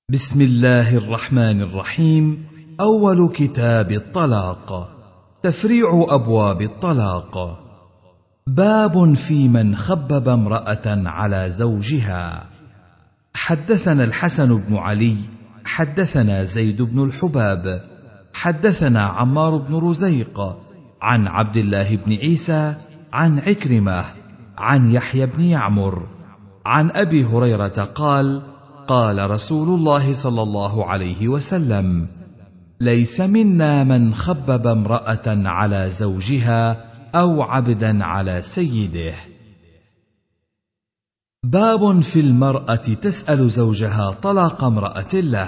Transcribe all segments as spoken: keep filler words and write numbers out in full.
بسم الله الرحمن الرحيم. أول كتاب الطلاق، تفريع أبواب الطلاق. باب في من خبب امرأة على زوجها. حدثنا الحسن بن علي حدثنا زيد بن الحباب حدثنا عمار بن رزيق عن عبد الله بن عيسى عن عكرمة عن يحيى بن يعمر عن أبي هريرة قال: قال رسول الله صلى الله عليه وسلم: ليس منا من خبب امرأة على زوجها أو عبدا على سيده. باب في المرأة تسأل زوجها طلاق امرأة له.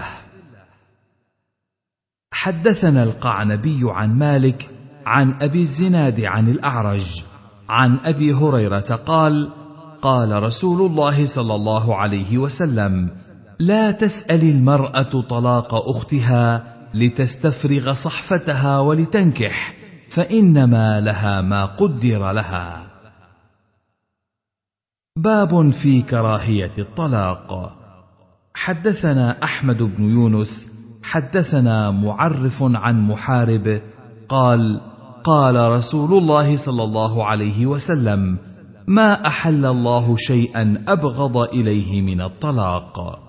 حدثنا القعنبي عن مالك عن أبي الزناد عن الأعرج عن أبي هريرة قال: قال رسول الله صلى الله عليه وسلم: لا تسأل المرأة طلاق أختها لتستفرغ صحفتها ولتنكح، فإنما لها ما قدر لها. باب في كراهية الطلاق. حدثنا أحمد بن يونس حدثنا معرف عن محارب قال: قال رسول الله صلى الله عليه وسلم: ما أحل الله شيئا أبغض إليه من الطلاق.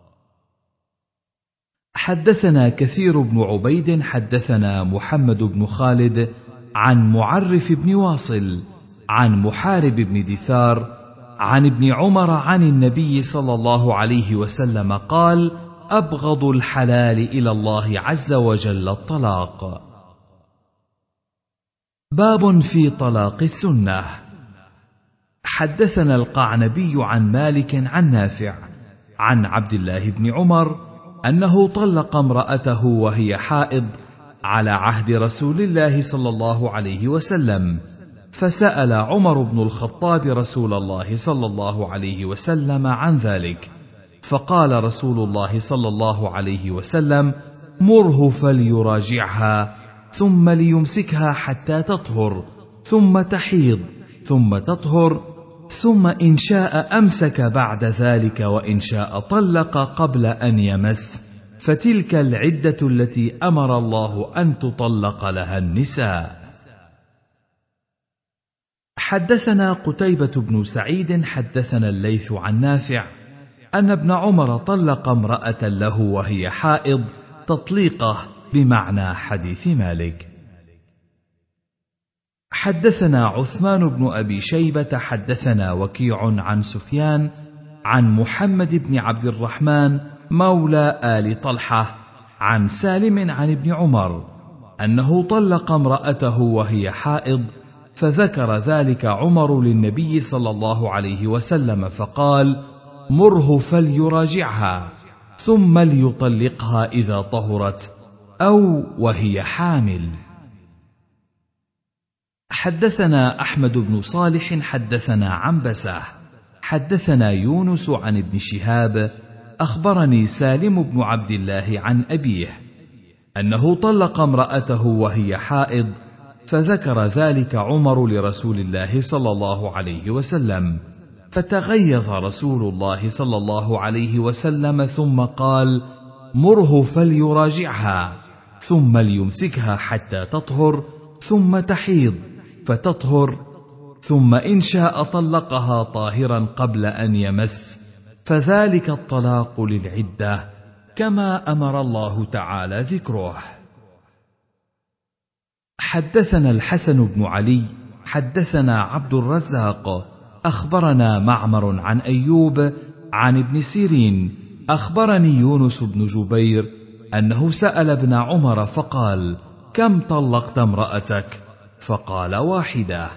حدثنا كثير بن عبيد حدثنا محمد بن خالد عن معرف بن واصل عن محارب بن دثار عن ابن عمر عن النبي صلى الله عليه وسلم قال: أبغض الحلال إلى الله عز وجل الطلاق. باب في طلاق السنة. حدثنا القعنبي عن مالك عن نافع عن عبد الله بن عمر أنه طلق امرأته وهي حائض على عهد رسول الله صلى الله عليه وسلم، فسأل عمر بن الخطاب رسول الله صلى الله عليه وسلم عن ذلك، فقال رسول الله صلى الله عليه وسلم: مره فليراجعها ثم ليمسكها حتى تطهر ثم تحيض ثم تطهر، ثم إن شاء أمسك بعد ذلك وإن شاء طلق قبل أن يمس، فتلك العدة التي أمر الله أن تطلق لها النساء. حدثنا قتيبة بن سعيد حدثنا الليث عن نافع أن ابن عمر طلق امرأة له وهي حائض تطليقه بمعنى حديث مالك. حدثنا عثمان بن أبي شيبة حدثنا وكيع عن سفيان عن محمد بن عبد الرحمن مولى آل طلحة عن سالم عن ابن عمر أنه طلق امرأته وهي حائض، فذكر ذلك عمر للنبي صلى الله عليه وسلم فقال: مره فليراجعها ثم ليطلقها إذا طهرت أو وهي حامل. حدثنا أحمد بن صالح حدثنا عنبسة حدثنا يونس عن ابن شهاب أخبرني سالم بن عبد الله عن أبيه أنه طلق امرأته وهي حائض، فذكر ذلك عمر لرسول الله صلى الله عليه وسلم، فتغيظ رسول الله صلى الله عليه وسلم ثم قال: مره فليراجعها ثم ليمسكها حتى تطهر ثم تحيض فتطهر، ثم إن شاء طلقها طاهرا قبل أن يمس، فذلك الطلاق للعدة كما أمر الله تعالى ذكره. حدثنا الحسن بن علي حدثنا عبد الرزاق أخبرنا معمر عن أيوب عن ابن سيرين أخبرني يونس بن جبير أنه سأل ابن عمر فقال: كم طلقت امرأتك؟ فقال: واحدة.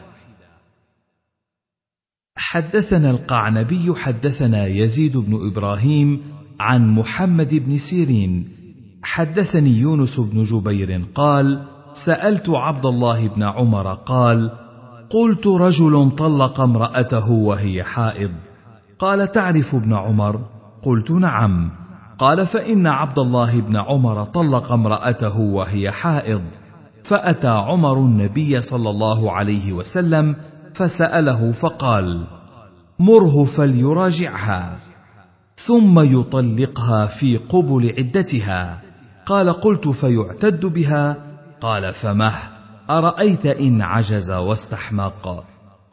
حدثنا القعنبي حدثنا يزيد بن إبراهيم عن محمد بن سيرين حدثني يونس بن جبير قال: سألت عبد الله بن عمر قال: قلت رجل طلق امرأته وهي حائض، قال: تعرف ابن عمر؟ قلت: نعم. قال: فإن عبد الله بن عمر طلق امرأته وهي حائض، فأتى عمر النبي صلى الله عليه وسلم فسأله فقال: مره فليراجعها، ثم يطلقها في قبل عدتها. قال: قلت: فيعتد بها؟ قال: فمه، أرأيت إن عجز واستحمق.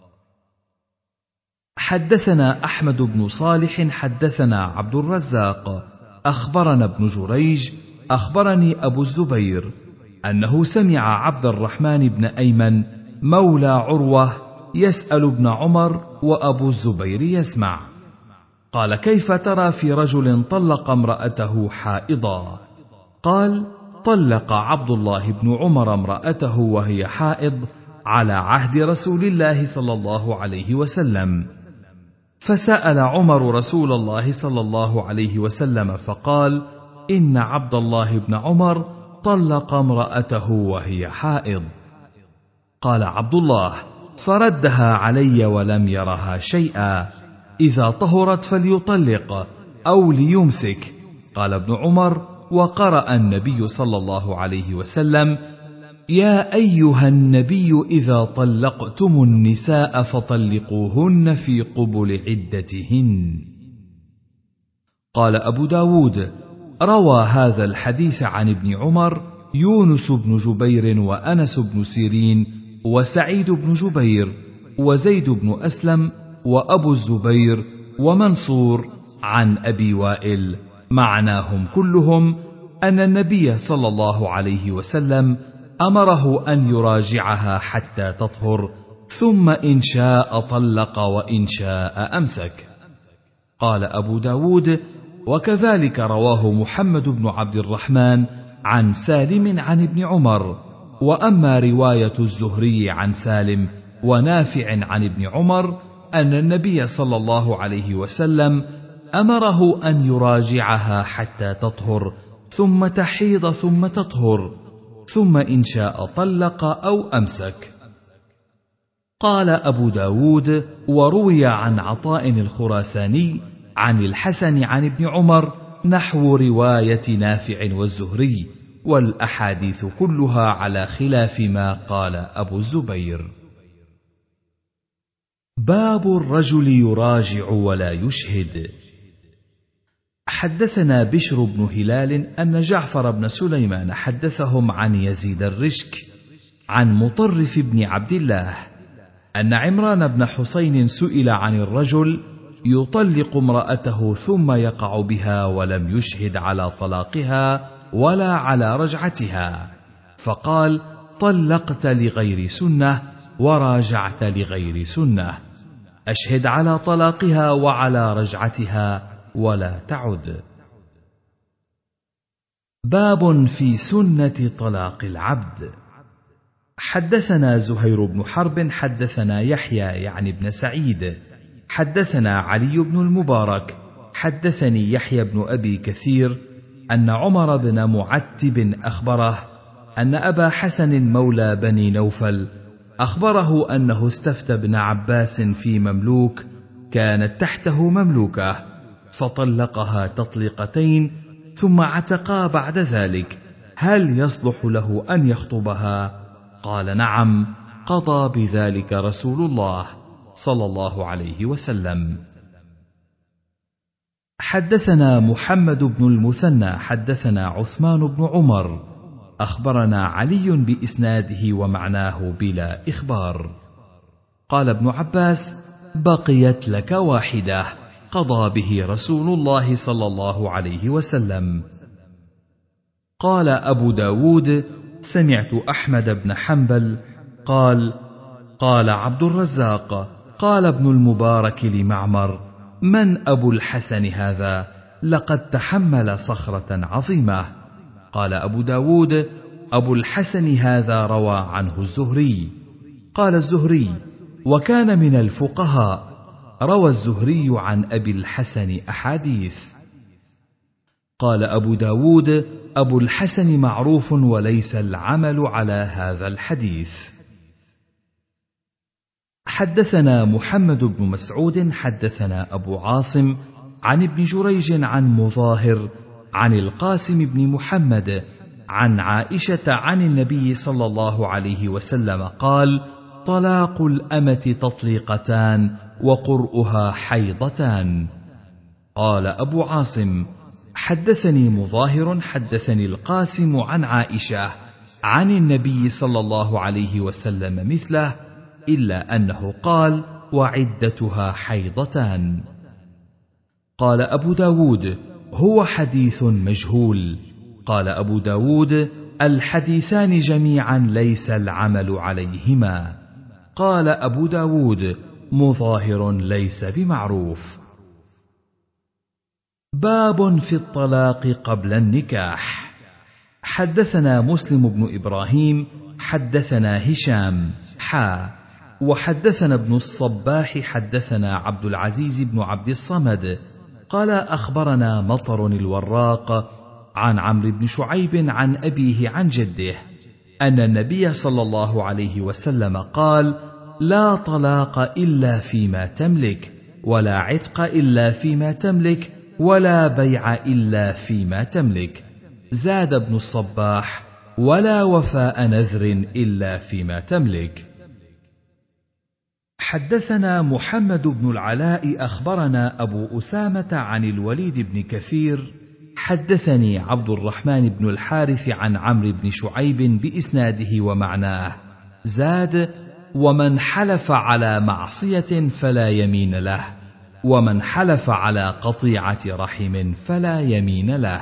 حدثنا أحمد بن صالح حدثنا عبد الرزاق أخبرنا ابن جريج أخبرني أبو الزبير أنه سمع عبد الرحمن بن أيمن مولى عروة يسأل ابن عمر وأبو الزبير يسمع، قال: كيف ترى في رجل طلق امرأته حائضا؟ قال: طلق عبد الله بن عمر امرأته وهي حائض على عهد رسول الله صلى الله عليه وسلم، فسأل عمر رسول الله صلى الله عليه وسلم فقال: إن عبد الله بن عمر طلق امرأته وهي حائض. قال عبد الله: فردها علي ولم يرها شيئا، إذا طهرت فليطلق أو ليمسك. قال ابن عمر: وقرأ النبي صلى الله عليه وسلم: يا أيها النبي إذا طلقتم النساء فطلقوهن في قبل عدتهن. قال أبو داود: روى هذا الحديث عن ابن عمر يونس بن جبير وأنس بن سيرين وسعيد بن جبير وزيد بن أسلم وأبو الزبير ومنصور عن أبي وائل، معناهم كلهم أن النبي صلى الله عليه وسلم أمره أن يراجعها حتى تطهر، ثم إن شاء طلق وإن شاء أمسك. قال أبو داود: وكذلك رواه محمد بن عبد الرحمن عن سالم عن ابن عمر. وأما رواية الزهري عن سالم ونافع عن ابن عمر أن النبي صلى الله عليه وسلم أمره أن يراجعها حتى تطهر ثم تحيض ثم تطهر، ثم إن شاء طلق أو أمسك. قال أبو داود: وروي عن عطاء الخراساني عن الحسن عن ابن عمر نحو رواية نافع والزهري، والأحاديث كلها على خلاف ما قال أبو الزبير. باب الرجل يراجع ولا يشهد. حدثنا بشر بن هلال أن جعفر بن سليمان حدثهم عن يزيد الرشك عن مطرف بن عبد الله أن عمران بن حسين سئل عن الرجل يطلق امرأته ثم يقع بها ولم يشهد على طلاقها ولا على رجعتها، فقال: طلقت لغير سنة وراجعت لغير سنة، أشهد على طلاقها وعلى رجعتها ولا تعد. باب في سنة طلاق العبد. حدثنا زهير بن حرب حدثنا يحيى يعني بن سعيد حدثنا علي بن المبارك حدثني يحيى بن أبي كثير أن عمر بن معتب أخبره أن أبا حسن مولى بني نوفل أخبره أنه استفتى ابن عباس في مملوك كانت تحته مملوكة، فطلقها تطليقتين ثم عتقا بعد ذلك، هل يصلح له أن يخطبها؟ قال: نعم، قضى بذلك رسول الله صلى الله عليه وسلم. حدثنا محمد بن المثنى حدثنا عثمان بن عمر أخبرنا علي بإسناده ومعناه بلا إخبار. قال ابن عباس: بقيت لك واحدة قضى به رسول الله صلى الله عليه وسلم. قال أبو داود: سمعت أحمد بن حنبل قال: قال عبد الرزاق: قال ابن المبارك لمعمر: من أبو الحسن هذا؟ لقد تحمل صخرة عظيمة. قال أبو داود: أبو الحسن هذا روى عنه الزهري. قال الزهري: وكان من الفقهاء، روى الزهري عن أبي الحسن أحاديث. قال أبو داود: أبو الحسن معروف وليس العمل على هذا الحديث. حدثنا محمد بن مسعود حدثنا أبو عاصم عن ابن جريج عن مظاهر عن القاسم بن محمد عن عائشة عن النبي صلى الله عليه وسلم قال: طلاق الأمة تطليقتان وقرؤها حيضتان. قال أبو عاصم: حدثني مظاهر حدثني القاسم عن عائشة عن النبي صلى الله عليه وسلم مثله، إلا أنه قال: وعدتها حيضتان. قال أبو داود: هو حديث مجهول. قال أبو داود: الحديثان جميعا ليس العمل عليهما. قال أبو داود: مظاهر ليس بمعروف. باب في الطلاق قبل النكاح. حدثنا مسلم بن إبراهيم حدثنا هشام حا وحدثنا ابن الصباح حدثنا عبد العزيز بن عبد الصمد قال أخبرنا مطر الوراق عن عمرو بن شعيب عن أبيه عن جده أن النبي صلى الله عليه وسلم قال: لا طلاق إلا فيما تملك، ولا عتق إلا فيما تملك، ولا بيع إلا فيما تملك. زاد ابن الصباح: ولا وفاء نذر إلا فيما تملك. حدثنا محمد بن العلاء أخبرنا أبو أسامة عن الوليد بن كثير حدثني عبد الرحمن بن الحارث عن عمرو بن شعيب بإسناده ومعناه. زاد: ومن حلف على معصية فلا يمين له، ومن حلف على قطيعة رحم فلا يمين له.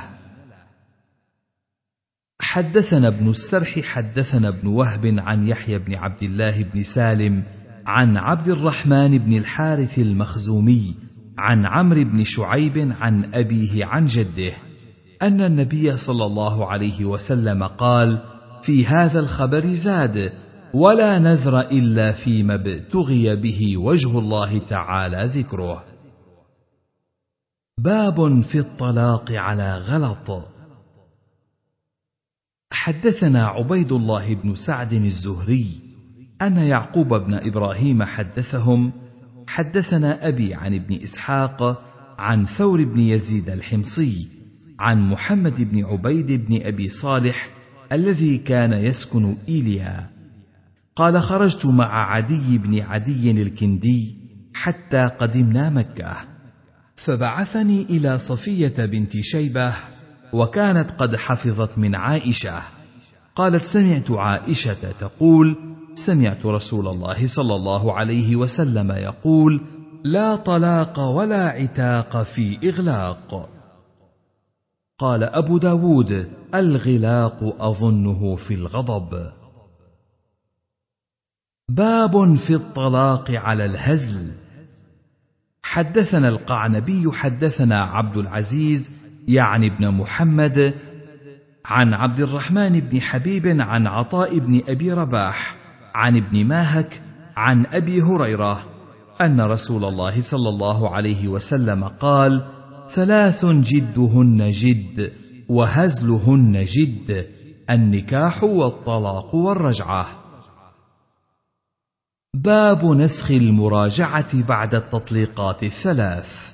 حدثنا ابن السرح حدثنا ابن وهب عن يحيى بن عبد الله بن سالم عن عبد الرحمن بن الحارث المخزومي عن عمرو بن شعيب عن أبيه عن جده أن النبي صلى الله عليه وسلم قال في هذا الخبر: زاد: ولا نذر إلا فيما ابتغي به وجه الله تعالى ذكره. باب في الطلاق على غلط. حدثنا عبيد الله بن سعد الزهري أن يعقوب بن إبراهيم حدثهم: حدثنا أبي عن ابن إسحاق عن ثور بن يزيد الحمصي عن محمد بن عبيد بن أبي صالح الذي كان يسكن إيليا قال: خرجت مع عدي بن عدي الكندي حتى قدمنا مكة، فبعثني إلى صفية بنت شيبة، وكانت قد حفظت من عائشة. قالت: سمعت عائشة تقول: سمعت رسول الله صلى الله عليه وسلم يقول: لا طلاق ولا عتاق في إغلاق. قال أبو داود: الغلاق أظنه في الغضب. باب في الطلاق على الهزل. حدثنا القعنبي حدثنا عبد العزيز يعني ابن محمد عن عبد الرحمن بن حبيب عن عطاء بن أبي رباح عن ابن ماهك عن أبي هريرة أن رسول الله صلى الله عليه وسلم قال: ثلاث جدهن جد وهزلهن جد: النكاح والطلاق والرجعة. باب نسخ المراجعة بعد التطليقات الثلاث.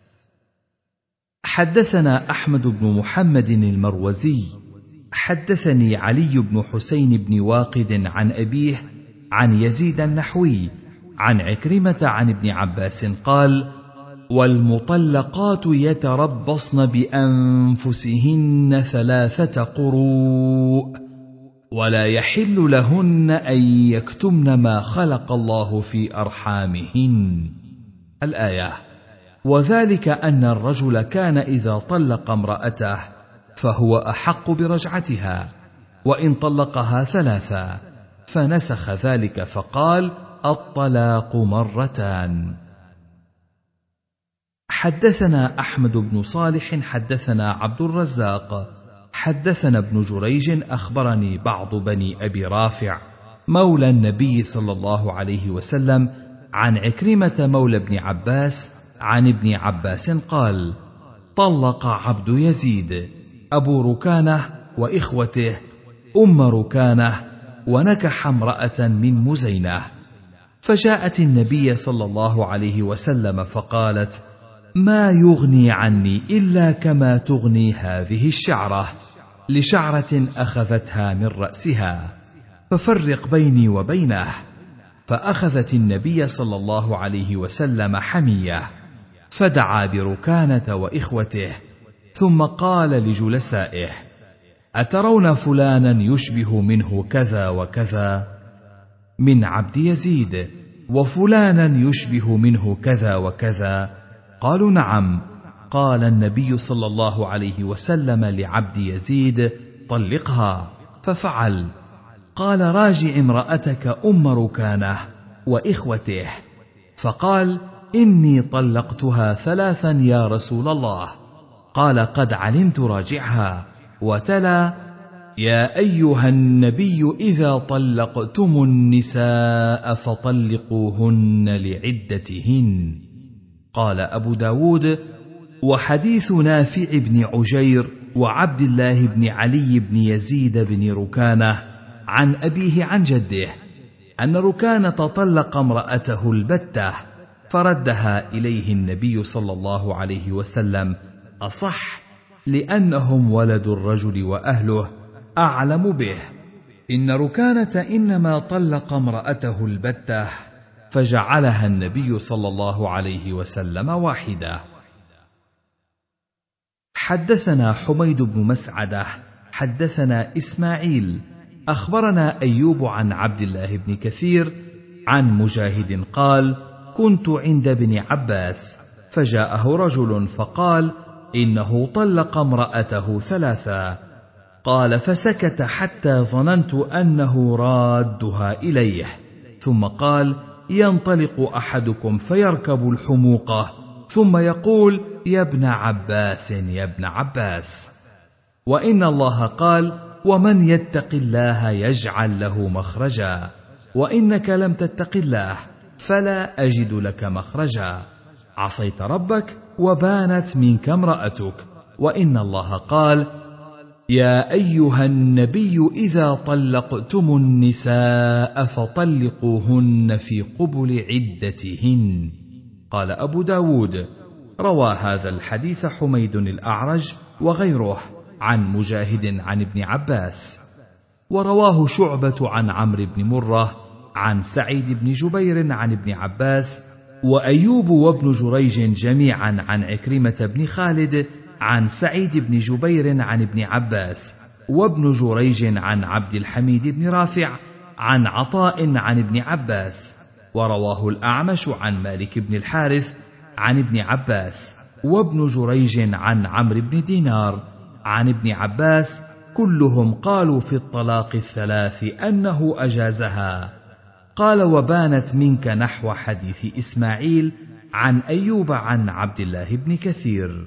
حدثنا أحمد بن محمد المروزي حدثني علي بن حسين بن واقد عن أبيه عن يزيد النحوي عن عكرمة عن ابن عباس قال: والمطلقات يتربصن بأنفسهن ثلاثة قروء، ولا يحل لهن أن يكتمن ما خلق الله في أرحامهن. الآية. وذلك أن الرجل كان إذا طلق امرأته فهو أحق برجعتها، وإن طلقها ثلاثا، فنسخ ذلك فقال: الطلاق مرتان. حدثنا أحمد بن صالح حدثنا عبد الرزاق حدثنا ابن جريج أخبرني بعض بني أبي رافع مولى النبي صلى الله عليه وسلم عن عكرمة مولى ابن عباس عن ابن عباس قال: طلق عبد يزيد أبو ركانة وإخوته أم ركانة، ونكح امرأة من مزينة، فجاءت النبي صلى الله عليه وسلم فقالت: ما يغني عني إلا كما تغني هذه الشعرة، لشعرة أخذتها من رأسها، ففرق بيني وبينه. فأخذت النبي صلى الله عليه وسلم حمية، فدعا بركانة وإخوته، ثم قال لجلسائه: أترون فلانا يشبه منه كذا وكذا من عبد يزيد، وفلانا يشبه منه كذا وكذا؟ قالوا: نعم. قال النبي صلى الله عليه وسلم لعبد يزيد: طلقها، ففعل. قال: راجع امرأتك أم ركانه وإخوته. فقال: إني طلقتها ثلاثا يا رسول الله. قال: قد علمت، راجعها. وتلا: يا أيها النبي إذا طلقتم النساء فطلقوهن لعدتهن. قال أبو داود: وحديث نافع بن عجير وعبد الله بن علي بن يزيد بن ركانة عن أبيه عن جده أن ركانة طلق امرأته البتة فردها إليه النبي صلى الله عليه وسلم أصح، لأنهم ولد الرجل وأهله أعلم به. إن ركانة إنما طلق امرأته البتة فجعلها النبي صلى الله عليه وسلم واحدة. حدثنا حميد بن مسعدة حدثنا إسماعيل أخبرنا أيوب عن عبد الله بن كثير عن مجاهد قال: كنت عند ابن عباس فجاءه رجل فقال: إنه طلق امرأته ثلاثا. قال: فسكت حتى ظننت أنه رادها إليه، ثم قال: ينطلق أحدكم فيركب الحموقة ثم يقول: يا ابن عباس يا ابن عباس. وإن الله قال: ومن يتق الله يجعل له مخرجا، وإنك لم تتق الله فلا أجد لك مخرجا. عصيت ربك وبانت منك امرأتك. وإن الله قال: يا أيها النبي إذا طلقتم النساء فطلقوهن في قبل عدتهن. قال أبو داود: روى هذا الحديث حميد الأعرج وغيره عن مجاهد عن ابن عباس، ورواه شعبة عن عمرو بن مرة عن سعيد بن جبير عن ابن عباس، وأيوب وابن جريج جميعا عن عكرمة بن خالد عن سعيد بن جبير عن ابن عباس، وابن جريج عن عبد الحميد بن رافع عن عطاء عن ابن عباس، ورواه الأعمش عن مالك بن الحارث عن ابن عباس، وابن جريج عن عمرو بن دينار عن ابن عباس، كلهم قالوا في الطلاق الثلاث أنه أجازها. قال: وبانت منك نحو حديث إسماعيل عن أيوب عن عبد الله بن كثير.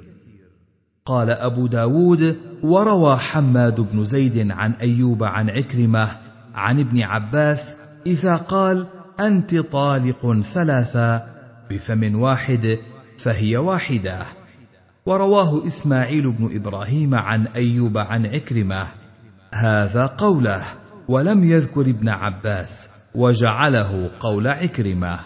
قال أبو داود: وروى حماد بن زيد عن أيوب عن عكرمة عن ابن عباس إذا قال: أنت طالق ثلاثا بفم واحد فهي واحدة. ورواه إسماعيل بن إبراهيم عن أيوب عن عكرمة هذا قوله، ولم يذكر ابن عباس وجعله قول عكرمة.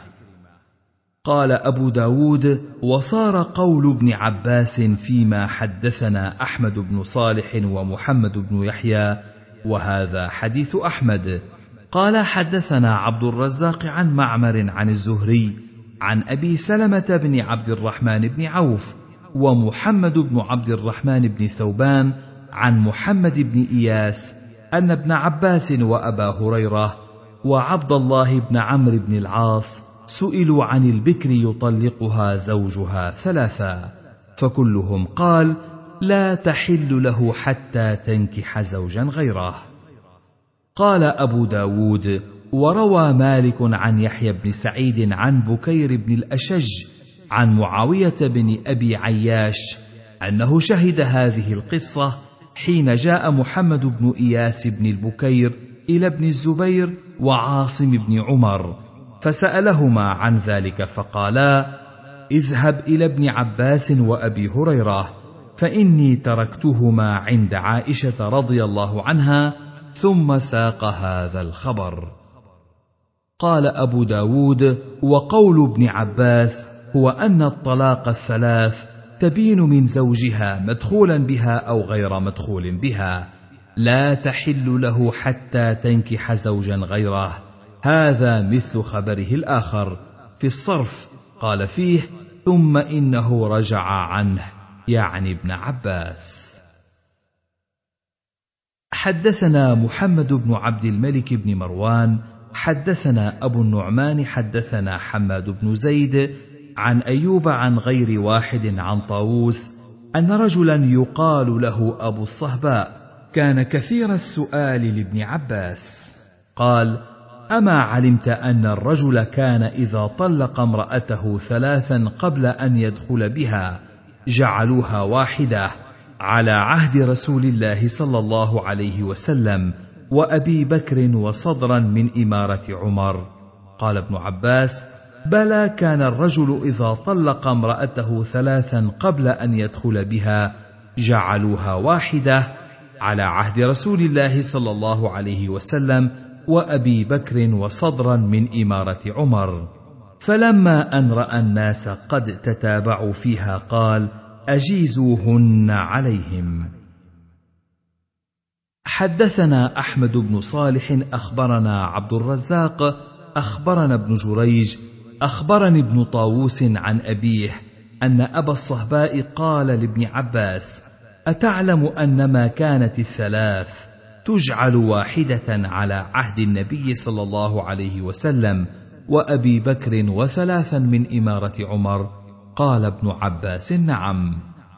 قال أبو داود: وصار قول ابن عباس فيما حدثنا أحمد بن صالح ومحمد بن يحيى، وهذا حديث أحمد. قال: حدثنا عبد الرزاق عن معمر عن الزهري عن أبي سلمة بن عبد الرحمن بن عوف ومحمد بن عبد الرحمن بن ثوبان عن محمد بن إياس أن ابن عباس وأبا هريرة وعبد الله بن عمرو بن العاص سئلوا عن البكر يطلقها زوجها ثلاثا، فكلهم قال: لا تحل له حتى تنكح زوجا غيره. قال أبو داود: وروى مالك عن يحيى بن سعيد عن بكير بن الأشج عن معاوية بن أبي عياش أنه شهد هذه القصة حين جاء محمد بن إياس بن البكير إلى ابن الزبير وعاصم بن عمر فسألهما عن ذلك، فقالا: اذهب إلى ابن عباس وأبي هريرة فإني تركتهما عند عائشة رضي الله عنها، ثم ساق هذا الخبر. قال أبو داود: وقول ابن عباس هو أن الطلاق الثلاث تبين من زوجها مدخولا بها أو غير مدخول بها، لا تحل له حتى تنكح زوجا غيره. هذا مثل خبره الآخر في الصرف، قال فيه: ثم إنه رجع عنه، يعني ابن عباس. حدثنا محمد بن عبد الملك بن مروان حدثنا أبو النعمان حدثنا حماد بن زيد عن أيوب عن غير واحد عن طاووس أن رجلا يقال له أبو الصهباء كان كثير السؤال لابن عباس، قال: أما علمت أن الرجل كان إذا طلق امرأته ثلاثا قبل أن يدخل بها جعلوها واحدة على عهد رسول الله صلى الله عليه وسلم وأبي بكر وصدرا من إمارة عمر؟ قال ابن عباس: بلى، كان الرجل إذا طلق امرأته ثلاثا قبل أن يدخل بها جعلوها واحدة على عهد رسول الله صلى الله عليه وسلم وأبي بكر وصدرا من إمارة عمر. فلما أن رأى الناس قد تتابعوا فيها قال: أجيزوهن عليهم. حدثنا أحمد بن صالح أخبرنا عبد الرزاق أخبرنا ابن جريج أخبرني ابن طاووس عن أبيه أن أبا الصهباء قال لابن عباس: أتعلم أنما كانت الثلاث تجعل واحدة على عهد النبي صلى الله عليه وسلم وأبي بكر وثلاثا من إمارة عمر؟ قال ابن عباس: نعم.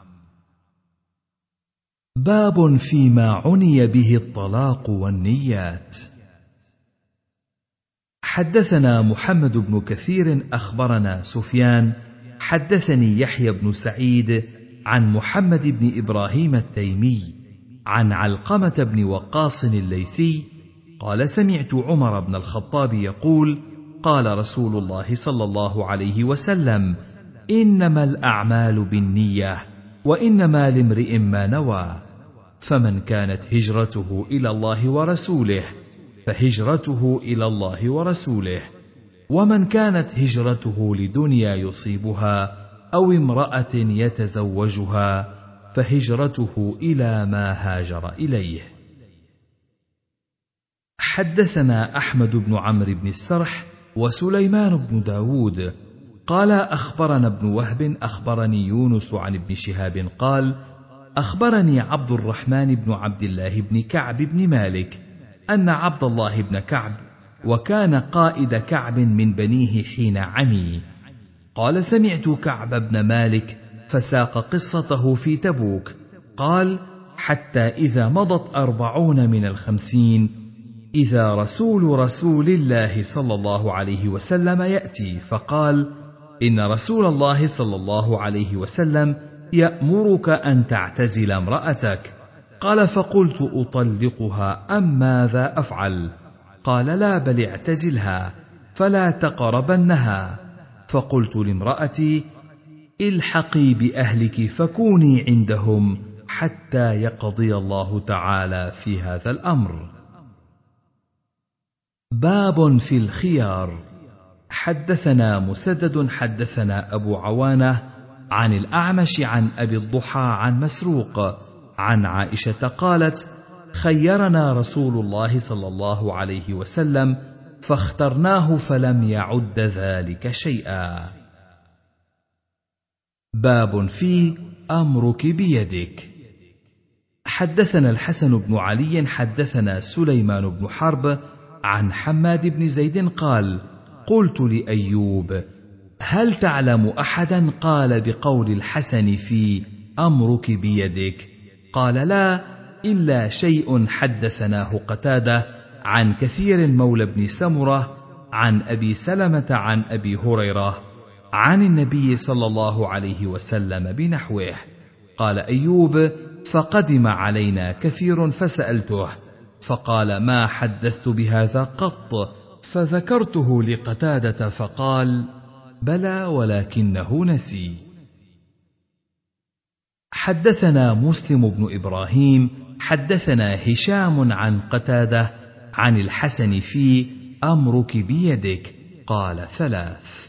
باب فيما عني به الطلاق والنيات. حدثنا محمد بن كثير أخبرنا سفيان حدثني يحيى بن سعيد عن محمد بن إبراهيم التيمي عن علقمة بن وقاص الليثي قال: سمعت عمر بن الخطاب يقول: قال رسول الله صلى الله عليه وسلم: إنما الأعمال بالنية وإنما لامرئ ما نوى، فمن كانت هجرته إلى الله ورسوله فهجرته إلى الله ورسوله، ومن كانت هجرته لدنيا يصيبها أو امرأة يتزوجها فهجرته إلى ما هاجر إليه. حدثنا أحمد بن عمرو بن السرح وسليمان بن داود قال: أخبرنا ابن وهب أخبرني يونس عن ابن شهاب قال: أخبرني عبد الرحمن بن عبد الله بن كعب بن مالك أن عبد الله بن كعب، وكان قائد كعب من بنيه حين عمي، قال: سمعت كعب بن مالك فساق قصته في تبوك، قال: حتى إذا مضت أربعون من الخمسين إذا رسول رسول الله صلى الله عليه وسلم يأتي، فقال: إن رسول الله صلى الله عليه وسلم يأمرك أن تعتزل امرأتك. قال: فقلت: أطلقها أم ماذا أفعل؟ قال: لا، بل اعتزلها فلا تقربنها. فقلت لامرأتي: الحقي بأهلك فكوني عندهم حتى يقضي الله تعالى في هذا الأمر. باب في الخيار. حدثنا مسدد حدثنا أبو عوانة عن الأعمش عن أبي الضحى عن مسروق عن عائشة قالت: خيرنا رسول الله صلى الله عليه وسلم فاخترناه فلم يعد ذلك شيئا. باب في أمرك بيدك. حدثنا الحسن بن علي حدثنا سليمان بن حرب عن حماد بن زيد قال: قلت لأيوب: هل تعلم أحدا قال بقول الحسن في أمرك بيدك؟ قال: لا، إلا شيء حدثناه قتادة عن كثير مولى بن سمرة عن أبي سلمة عن أبي هريرة عن النبي صلى الله عليه وسلم بنحوه. قال أيوب: فقدم علينا كثير فسألته، فقال: ما حدثت بهذا قط، فذكرته لقتادة فقال: بلى ولكنه نسي. حدثنا مسلم بن إبراهيم حدثنا هشام عن قتادة عن الحسن في أمرك بيدك قال: ثلاث.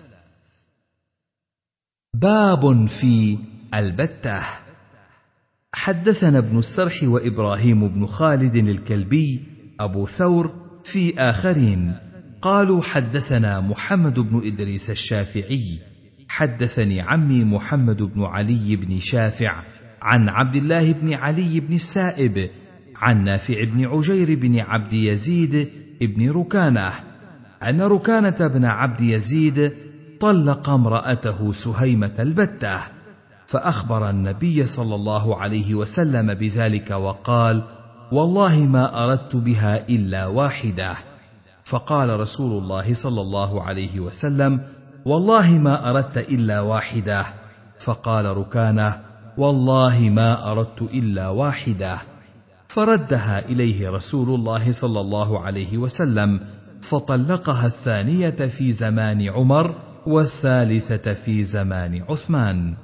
باب في البتة. حدثنا ابن السرح وإبراهيم بن خالد الكلبي أبو ثور في آخرين قالوا: حدثنا محمد بن إدريس الشافعي حدثني عمي محمد بن علي بن شافع عن عبد الله بن علي بن السائب عن نافع بن عجير بن عبد يزيد بن ركانة أن ركانة بن عبد يزيد طلق امرأته سهيمة البتة، فأخبر النبي صلى الله عليه وسلم بذلك وقال: والله ما أردت بها إلا واحدة. فقال رسول الله صلى الله عليه وسلم: والله ما أردت إلا واحدة. فقال ركانة: والله ما أردت إلا واحدة. فردها إليه رسول الله صلى الله عليه وسلم، فطلقها الثانية في زمان عمر والثالثة في زمان عثمان.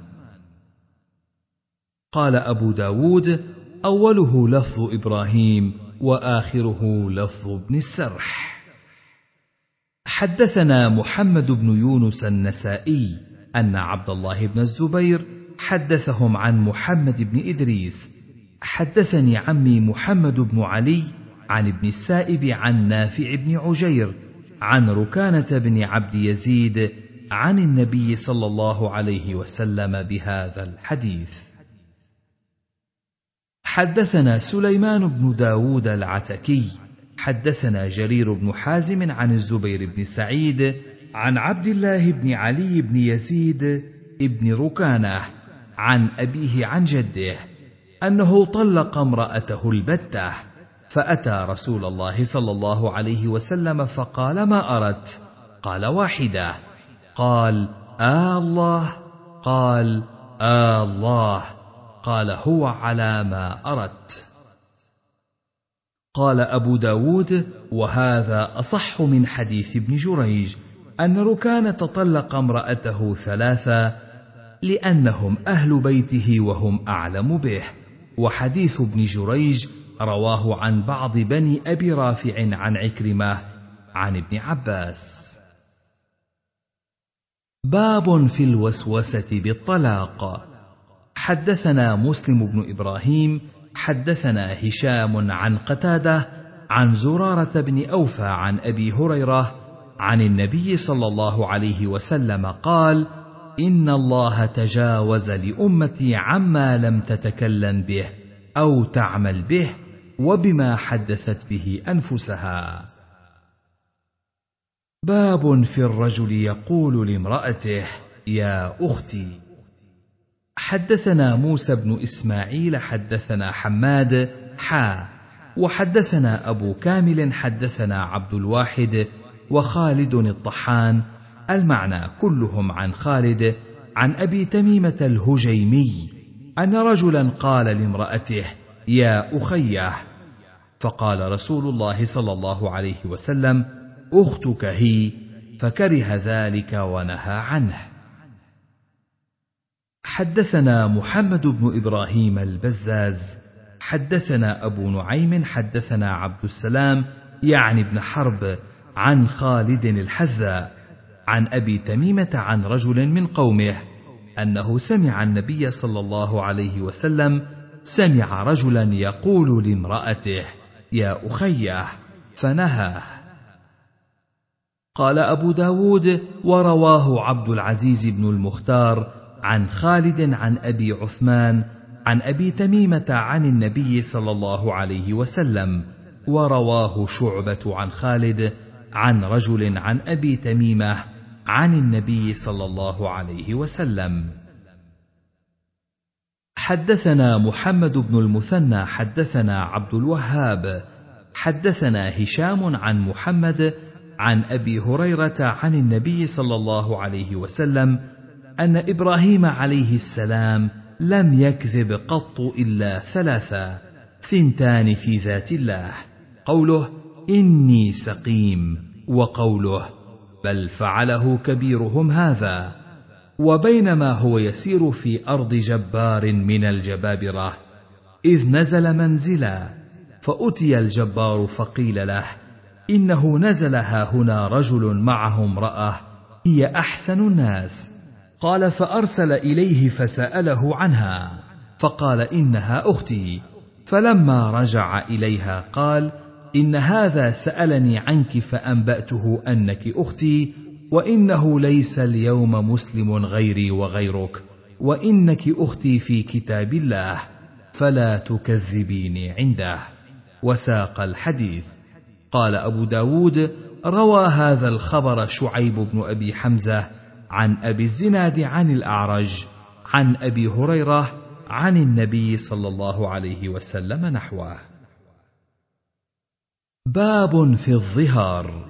قال أبو داود: أوله لفظ إبراهيم وآخره لفظ ابن السرح. حدثنا محمد بن يونس النسائي أن عبد الله بن الزبير حدثهم عن محمد بن إدريس. حدثني عمي محمد بن علي عن ابن السائب عن نافع بن عجير عن ركانة بن عبد يزيد عن النبي صلى الله عليه وسلم بهذا الحديث. حدثنا سليمان بن داود العتكي حدثنا جرير بن حازم عن الزبير بن سعيد عن عبد الله بن علي بن يزيد بن ركانة عن أبيه عن جده أنه طلق امرأته البتة، فأتى رسول الله صلى الله عليه وسلم فقال: ما أردت؟ قال: واحدة. قال: آه الله؟ قال: آه الله. قال: هو على ما أردت. قال أبو داود: وهذا أصح من حديث ابن جريج أن ركانة طلق امرأته ثلاثة لأنهم أهل بيته وهم أعلم به، وحديث ابن جريج رواه عن بعض بني أبي رافع عن عكرمة عن ابن عباس. باب في الوسوسة بالطلاق. حدثنا مسلم بن إبراهيم حدثنا هشام عن قتادة عن زرارة بن أوفى عن أبي هريرة عن النبي صلى الله عليه وسلم قال: إن الله تجاوز لأمتي عما لم تتكلم به أو تعمل به وبما حدثت به أنفسها. باب في الرجل يقول لامرأته: يا أختي. حدثنا موسى بن إسماعيل حدثنا حماد حا وحدثنا أبو كامل حدثنا عبد الواحد وخالد الطحان المعنى كلهم عن خالد عن أبي تميمة الهجيمي أن رجلا قال لامرأته: يا أخيه، فقال رسول الله صلى الله عليه وسلم: أختك هي، فكره ذلك ونهى عنه. حدثنا محمد بن إبراهيم البزاز حدثنا أبو نعيم حدثنا عبد السلام يعني بن حرب عن خالد الحذاء عن أبي تميمة عن رجل من قومه أنه سمع النبي صلى الله عليه وسلم سمع رجلا يقول لامرأته: يا أخيه، فنهاه. قال أبو داود: ورواه عبد العزيز بن المختار عن خالد عن أبي عثمان عن أبي تميمة عن النبي صلى الله عليه وسلم، ورواه شعبة عن خالد عن رجل عن أبي تميمة عن النبي صلى الله عليه وسلم. حدثنا محمد بن المثنى حدثنا عبد الوهاب حدثنا هشام عن محمد عن أبي هريرة عن النبي صلى الله عليه وسلم أن إبراهيم عليه السلام لم يكذب قط إلا ثلاثة: ثنتان في ذات الله، قوله: إني سقيم، وقوله: بل فعله كبيرهم هذا. وبينما هو يسير في أرض جبار من الجبابرة إذ نزل منزلا، فأتي الجبار فقيل له: إنه نزل هاهنا رجل معه امرأة هي أحسن الناس. قال: فأرسل إليه فسأله عنها، فقال: إنها أختي. فلما رجع إليها قال: إن هذا سألني عنك فأنبأته أنك أختي، وإنه ليس اليوم مسلم غيري وغيرك، وإنك أختي في كتاب الله، فلا تكذبيني عنده. وساق الحديث. قال أبو داود: روى هذا الخبر شعيب بن أبي حمزة عن أبي الزناد عن الأعرج عن أبي هريرة عن النبي صلى الله عليه وسلم نحوه. باب في الظهار.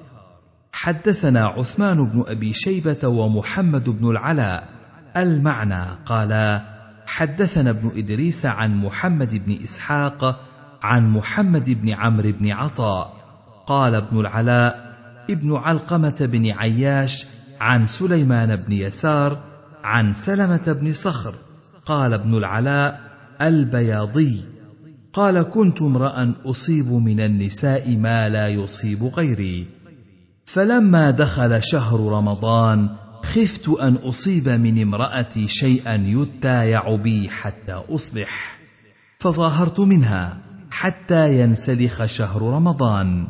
حدثنا عثمان بن أبي شيبة ومحمد بن العلاء المعنى قالا: حدثنا ابن إدريس عن محمد بن إسحاق عن محمد بن عمرو بن عطاء قال ابن العلاء ابن علقمة بن عياش عن سليمان بن يسار عن سلمة بن صخر قال ابن العلاء البياضي قال: كنت امرأ أصيب من النساء ما لا يصيب غيري، فلما دخل شهر رمضان خفت أن أصيب من امرأتي شيئا يتايع بي حتى أصبح، فظاهرت منها حتى ينسلخ شهر رمضان،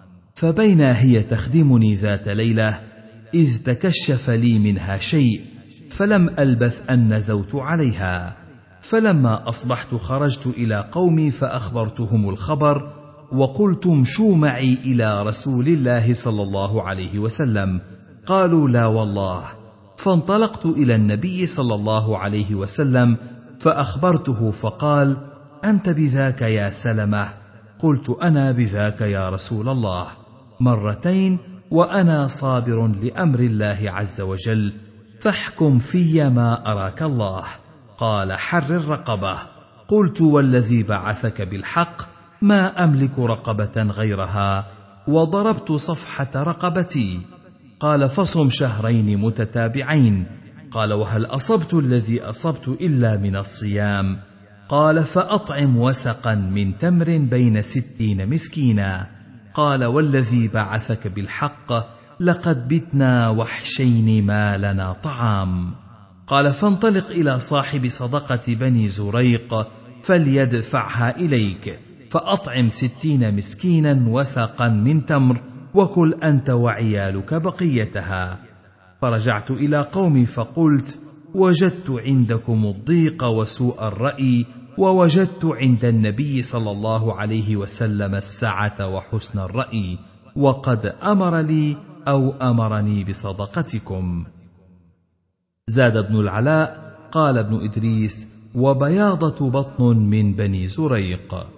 فبينا هي تخدمني ذات ليلة إذ تكشف لي منها شيء، فلم ألبث أن نزوت عليها، فلما أصبحت خرجت إلى قومي فأخبرتهم الخبر، وقلت: امشوا معي إلى رسول الله صلى الله عليه وسلم. قالوا: لا والله. فانطلقت إلى النبي صلى الله عليه وسلم فأخبرته، فقال: أنت بذاك يا سلمة؟ قلت: أنا بذاك يا رسول الله، مرتين وأنا صابر لأمر الله عز وجل، فاحكم في ما أراك الله. قال: حرر رقبة. قلت: والذي بعثك بالحق ما أملك رقبة غيرها، وضربت صفحة رقبتي. قال: فصم شهرين متتابعين. قال: وهل أصبت الذي أصبت إلا من الصيام؟ قال: فأطعم وسقا من تمر بين ستين مسكينا. قال: والذي بعثك بالحق لقد بتنا وحشين ما لنا طعام. قال: فانطلق إلى صاحب صدقة بني زريق فليدفعها إليك، فأطعم ستين مسكينا وسقا من تمر، وكل أنت وعيالك بقيتها. فرجعت إلى قومي فقلت: وجدت عندكم الضيق وسوء الرأي، ووجدت عند النبي صلى الله عليه وسلم السعة وحسن الرأي، وقد أمر لي أو أمرني بصدقتكم. زاد ابن العلاء: قال ابن إدريس: وبياضة بطن من بني زريق.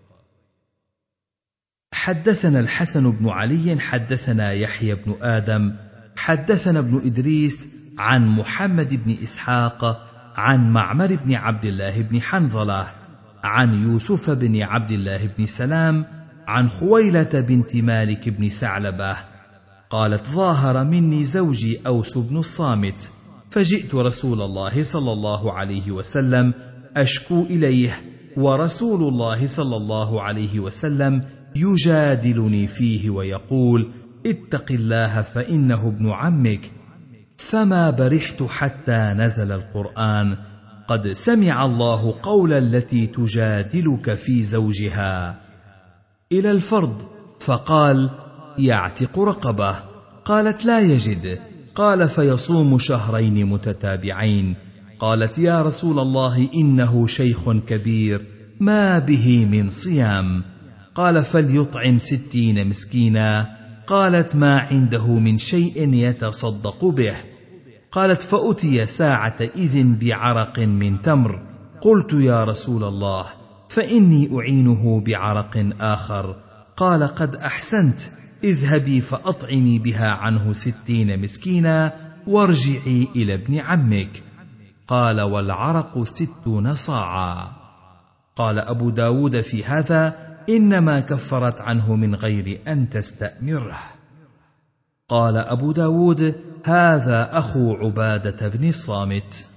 حدثنا الحسن بن علي حدثنا يحيى بن آدم حدثنا ابن إدريس عن محمد بن إسحاق عن معمر بن عبد الله بن حنظلة عن يوسف بن عبد الله بن سلام عن خويلة بنت مالك بن ثعلبة قالت: ظاهر مني زوجي أوس بن الصامت، فجئت رسول الله صلى الله عليه وسلم أشكو إليه، ورسول الله صلى الله عليه وسلم يجادلني فيه ويقول: اتق الله فإنه ابن عمك. فما برحت حتى نزل القرآن: قد سمع الله قول التي تجادلك في زوجها، إلى الفرض، فقال: يعتق رقبة. قالت: لا يجد. قال: فيصوم شهرين متتابعين. قالت: يا رسول الله إنه شيخ كبير ما به من صيام. قال: فليطعم ستين مسكينا. قالت: ما عنده من شيء يتصدق به. قالت: فأتي ساعة إذن بعرق من تمر. قلت: يا رسول الله، فإني أعينه بعرق آخر. قال: قد أحسنت، اذهبي فأطعمي بها عنه ستين مسكينا وارجعي إلى ابن عمك. قال: والعرق ستون صاعا. قال أبو داود في هذا: إنما كفرت عنه من غير أن تستأمره. قال أبو داود: هذا أخو عبادة بن الصامت.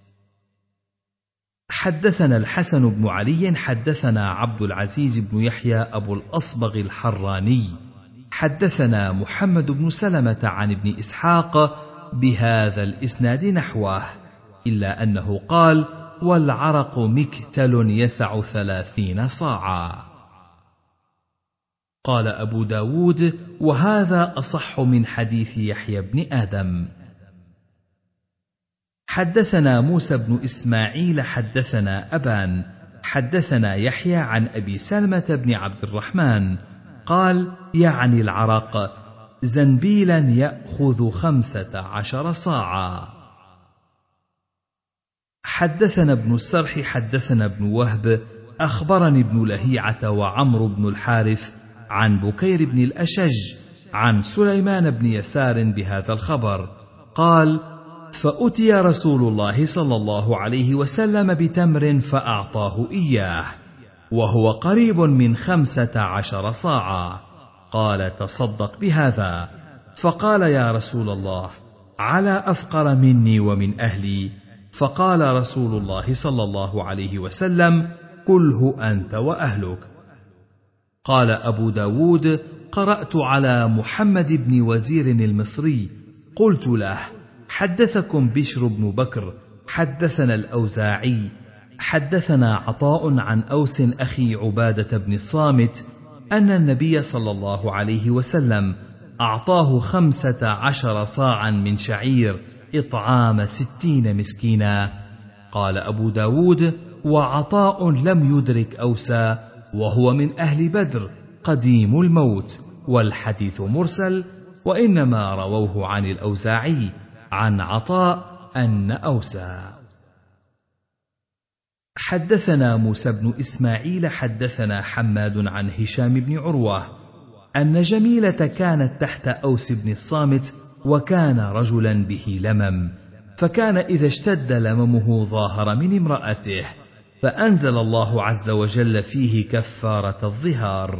حدثنا الحسن بن علي حدثنا عبد العزيز بن يحيى أبو الأصبغ الحراني حدثنا محمد بن سلمة عن ابن إسحاق بهذا الإسناد نحوه، إلا أنه قال: والعرق مكتل يسع ثلاثين صاعا. قال أبو داود: وهذا أصح من حديث يحيى بن آدم. حدثنا موسى بن إسماعيل حدثنا أبان حدثنا يحيى عن أبي سلمة بن عبد الرحمن قال: يعني العرق زنبيلا يأخذ خمسة عشر صاعا. حدثنا ابن السرح حدثنا ابن وهب أخبرني ابن لهيعة وعمرو بن الحارث عن بكير بن الأشج عن سليمان بن يسار بهذا الخبر قال: فأتي رسول الله صلى الله عليه وسلم بتمر فأعطاه إياه وهو قريب من خمسة عشر صاعا، قال: تصدق بهذا. فقال: يا رسول الله، على أفقر مني ومن أهلي؟ فقال رسول الله صلى الله عليه وسلم: كله أنت وأهلك. قال أبو داود: قرأت على محمد بن وزير المصري قلت له: حدثكم بشر بن بكر حدثنا الأوزاعي حدثنا عطاء عن أوس أخي عبادة بن الصامت أن النبي صلى الله عليه وسلم أعطاه خمسة عشر صاعا من شعير إطعام ستين مسكينا. قال أبو داود: وعطاء لم يدرك أوسا وهو من أهل بدر قديم الموت، والحديث مرسل، وإنما رووه عن الأوزاعي عن عطاء أن أوسا. حدثنا موسى بن إسماعيل حدثنا حماد عن هشام بن عروة أن جميلة كانت تحت أوس بن الصامت وكان رجلا به لمم، فكان إذا اشتد لممه ظاهر من امرأته، فأنزل الله عز وجل فيه كفارة الظهار.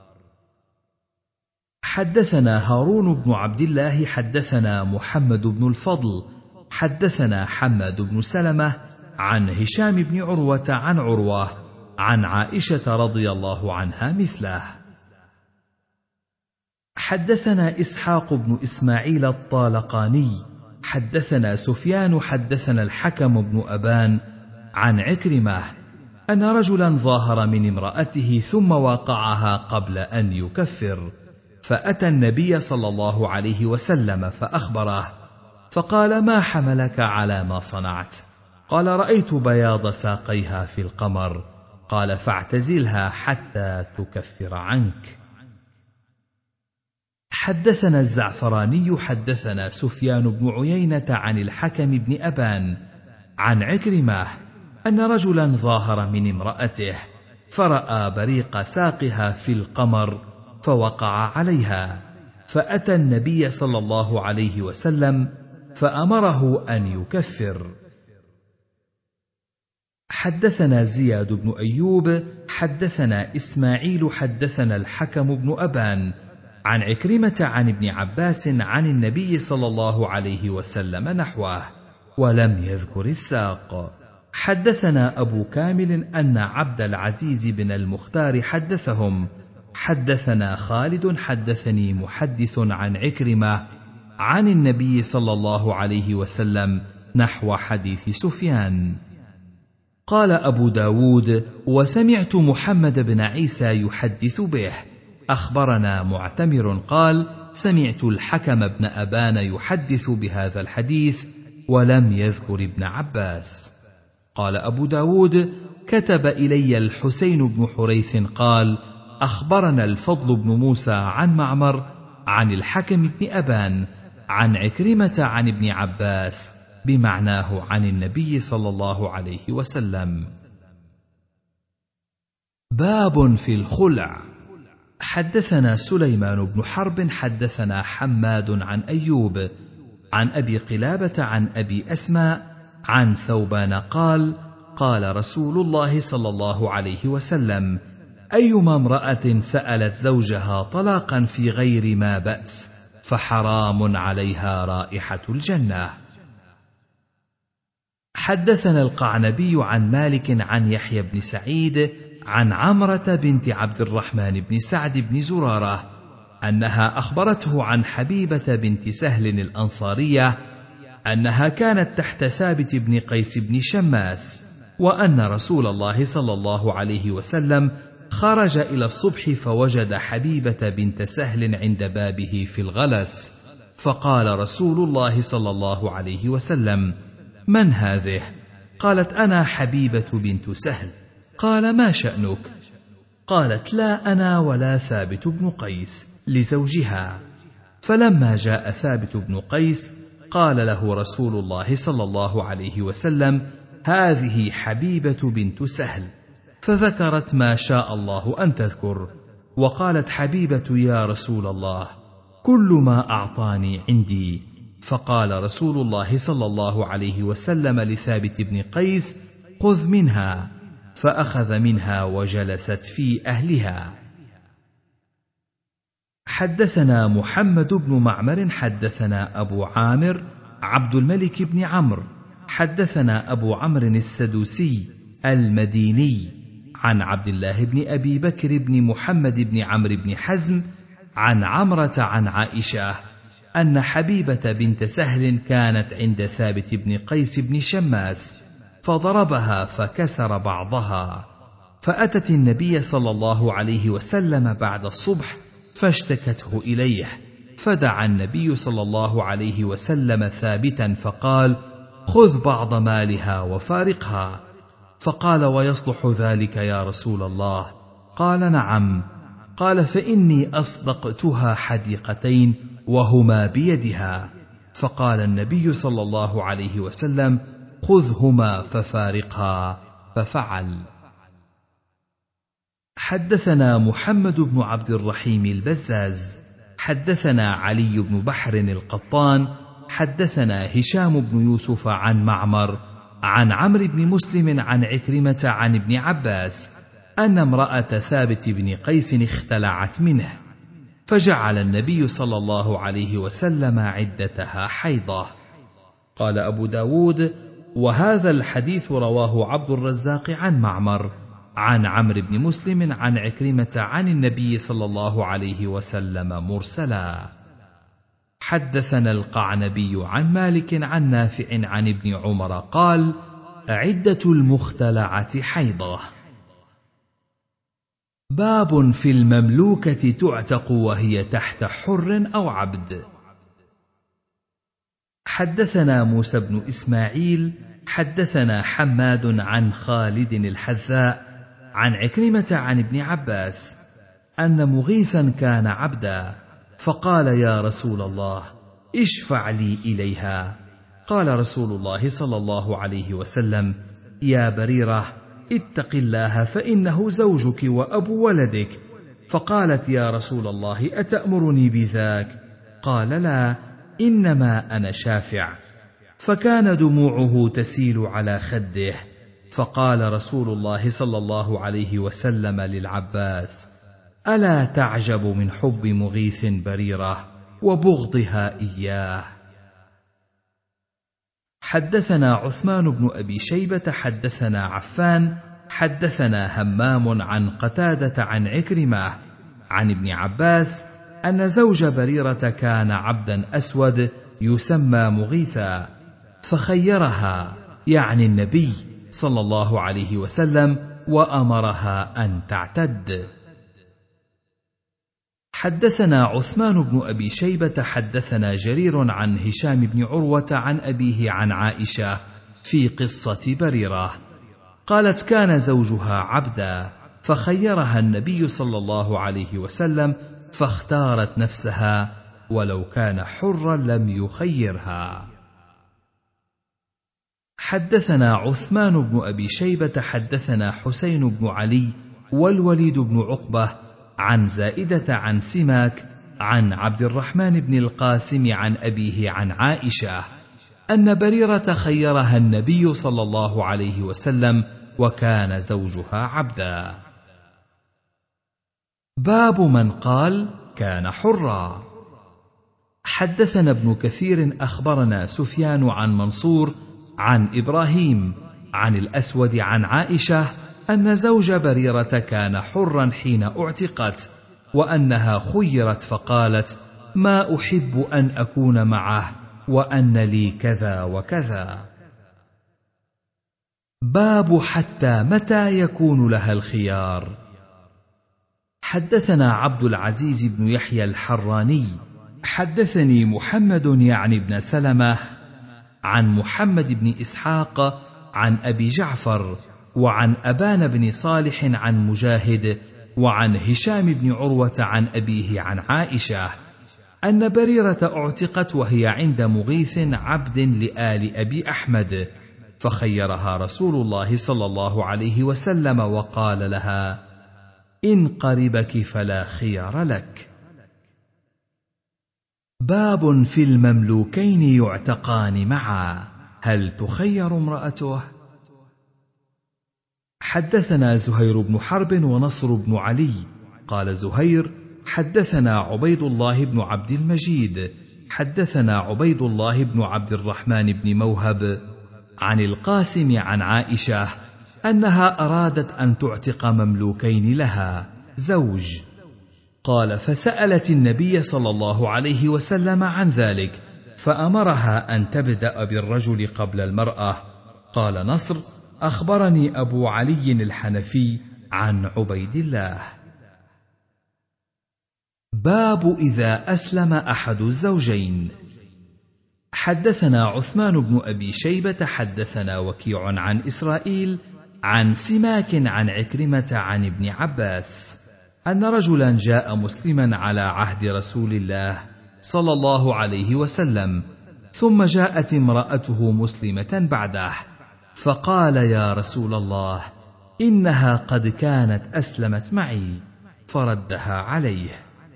حدثنا هارون بن عبد الله حدثنا محمد بن الفضل حدثنا حماد بن سلمة عن هشام بن عروة عن عروة عن عائشة رضي الله عنها مثله. حدثنا إسحاق بن إسماعيل الطالقاني حدثنا سفيان حدثنا الحكم بن أبان عن عكرمة أن رجلا ظاهر من امرأته ثم واقعها قبل أن يكفر، فأتى النبي صلى الله عليه وسلم فأخبره، فقال: ما حملك على ما صنعت؟ قال: رأيت بياض ساقيها في القمر. قال: فاعتزلها حتى تكفر عنك. حدثنا الزعفراني حدثنا سفيان بن عيينة عن الحكم بن أبان عن عكرمة أن رجلا ظاهر من امرأته فرأى بريق ساقها في القمر فوقع عليها، فأتى النبي صلى الله عليه وسلم فأمره أن يكفر. حدثنا زياد بن أيوب حدثنا إسماعيل حدثنا الحكم بن أبان عن عكرمة عن ابن عباس عن النبي صلى الله عليه وسلم نحوه ولم يذكر الساق. حدثنا أبو كامل أن عبد العزيز بن المختار حدثهم. حدثنا خالد حدثني محدث عن عكرمة عن النبي صلى الله عليه وسلم نحو حديث سفيان. قال أبو داود: وسمعت محمد بن عيسى يحدث به. أخبرنا معتمر قال: سمعت الحكم بن أبان يحدث بهذا الحديث ولم يذكر ابن عباس. قال أبو داود: كتب إلي الحسين بن حريث قال: أخبرنا الفضل بن موسى عن معمر عن الحكم بن أبان عن عكرمة عن ابن عباس بمعناه عن النبي صلى الله عليه وسلم. باب في الخلع. حدثنا سليمان بن حرب حدثنا حماد عن أيوب عن أبي قلابة عن أبي أسماء عن ثوبان قال: قال رسول الله صلى الله عليه وسلم: أيما امرأة سألت زوجها طلاقا في غير ما بأس فحرام عليها رائحة الجنة. حدثنا القعنبي عن مالك عن يحيى بن سعيد عن عمرة بنت عبد الرحمن بن سعد بن زرارة أنها أخبرته عن حبيبة بنت سهل الأنصارية أنها كانت تحت ثابت بن قيس بن شماس، وأن رسول الله صلى الله عليه وسلم خرج إلى الصبح فوجد حبيبة بنت سهل عند بابه في الغلس، فقال رسول الله صلى الله عليه وسلم: من هذه؟ قالت: أنا حبيبة بنت سهل. قال: ما شأنك؟ قالت: لا أنا ولا ثابت بن قيس، لزوجها. فلما جاء ثابت بن قيس قال له رسول الله صلى الله عليه وسلم: هذه حبيبة بنت سهل. فذكرت ما شاء الله أن تذكر، وقالت حبيبة: يا رسول الله، كل ما أعطاني عندي. فقال رسول الله صلى الله عليه وسلم لثابت بن قيس: خذ منها. فأخذ منها وجلست في أهلها. حدثنا محمد بن معمر حدثنا أبو عامر عبد الملك بن عمرو حدثنا أبو عمرو السدوسي المديني عن عبد الله بن أبي بكر بن محمد بن عمرو بن حزم عن عمرة عن عائشة أن حبيبة بنت سهل كانت عند ثابت بن قيس بن شماس فضربها فكسر بعضها، فأتت النبي صلى الله عليه وسلم بعد الصبح فاشتكته إليه، فدعا النبي صلى الله عليه وسلم ثابتا فقال: خذ بعض مالها وفارقها. فقال: ويصلح ذلك يا رسول الله؟ قال: نعم. قال: فإني أصدقتها حديقتين وهما بيدها. فقال النبي صلى الله عليه وسلم: خذهما ففارقها، ففعل. حدثنا محمد بن عبد الرحيم البزاز حدثنا علي بن بحر القطان حدثنا هشام بن يوسف عن معمر عن عمرو بن مسلم عن عكرمة عن ابن عباس أن امرأة ثابت بن قيس اختلعت منه، فجعل النبي صلى الله عليه وسلم عدتها حيضة. قال أبو داود: وهذا الحديث رواه عبد الرزاق عن معمر عن عمرو بن مسلم عن عكرمة عن النبي صلى الله عليه وسلم مرسلا. حدثنا القعنبي عن مالك عن نافع عن ابن عمر قال: عدة المختلعة حيضة. باب في المملوكة تعتق وهي تحت حر أو عبد. حدثنا موسى بن إسماعيل حدثنا حماد عن خالد الحذاء عن عكرمة عن ابن عباس أن مغيثا كان عبدا، فقال: يا رسول الله، اشفع لي إليها. قال رسول الله صلى الله عليه وسلم: يا بريرة، اتق الله فإنه زوجك وأبو ولدك. فقالت: يا رسول الله، أتأمرني بذاك؟ قال: لا، إنما أنا شافع. فكان دموعه تسيل على خده، فقال رسول الله صلى الله عليه وسلم للعباس: ألا تعجب من حب مغيث بريرة وبغضها إياه؟ حدثنا عثمان بن أبي شيبة حدثنا عفان حدثنا همام عن قتادة عن عكرمة عن ابن عباس أن زوج بريرة كان عبدا أسود يسمى مغيثا، فخيرها، يعني النبي صلى الله عليه وسلم، وأمرها أن تعتد. حدثنا عثمان بن أبي شيبة حدثنا جرير عن هشام بن عروة عن أبيه عن عائشة في قصة بريرة قالت: كان زوجها عبدا، فخيرها النبي صلى الله عليه وسلم فاختارت نفسها، ولو كان حرا لم يخيرها. حدثنا عثمان بن أبي شيبة حدثنا حسين بن علي والوليد بن عقبة عن زائدة عن سماك عن عبد الرحمن بن القاسم عن أبيه عن عائشة أن بريرة خيرها النبي صلى الله عليه وسلم وكان زوجها عبدا. باب من قال كان حرا. حدثنا ابن كثير أخبرنا سفيان عن منصور عن إبراهيم عن الأسود عن عائشة أن زوج بريرة كان حرا حين اعتقت، وأنها خيرت فقالت: ما أحب أن أكون معه وأن لي كذا وكذا. باب حتى متى يكون لها الخيار. حدثنا عبد العزيز بن يحيى الحراني حدثني محمد يعني بن سلمة عن محمد بن إسحاق عن أبي جعفر وعن أبان بن صالح عن مجاهد وعن هشام بن عروة عن أبيه عن عائشة أن بريرة اعتقت وهي عند مغيث عبد لآل أبي أحمد، فخيرها رسول الله صلى الله عليه وسلم وقال لها: إن قربك فلا خيار لك. باب في المملوكين يعتقان معا، هل تخير امرأته؟ حدثنا زهير بن حرب ونصر بن علي. قال زهير: حدثنا عبيد الله بن عبد المجيد حدثنا عبيد الله بن عبد الرحمن بن موهب عن القاسم عن عائشة أنها أرادت أن تعتق مملوكين لها زوج. قال: فسألت النبي صلى الله عليه وسلم عن ذلك، فأمرها أن تبدأ بالرجل قبل المرأة. قال نصر: أخبرني أبو علي الحنفي عن عبيد الله. باب إذا أسلم أحد الزوجين. حدثنا عثمان بن أبي شيبة حدثنا وكيع عن إسرائيل عن سماك عن عكرمة عن ابن عباس أن رجلا جاء مسلما على عهد رسول الله صلى الله عليه وسلم، ثم جاءت امرأته مسلمة بعده، فقال: يا رسول الله، إنها قد كانت أسلمت معي، فردها عليه.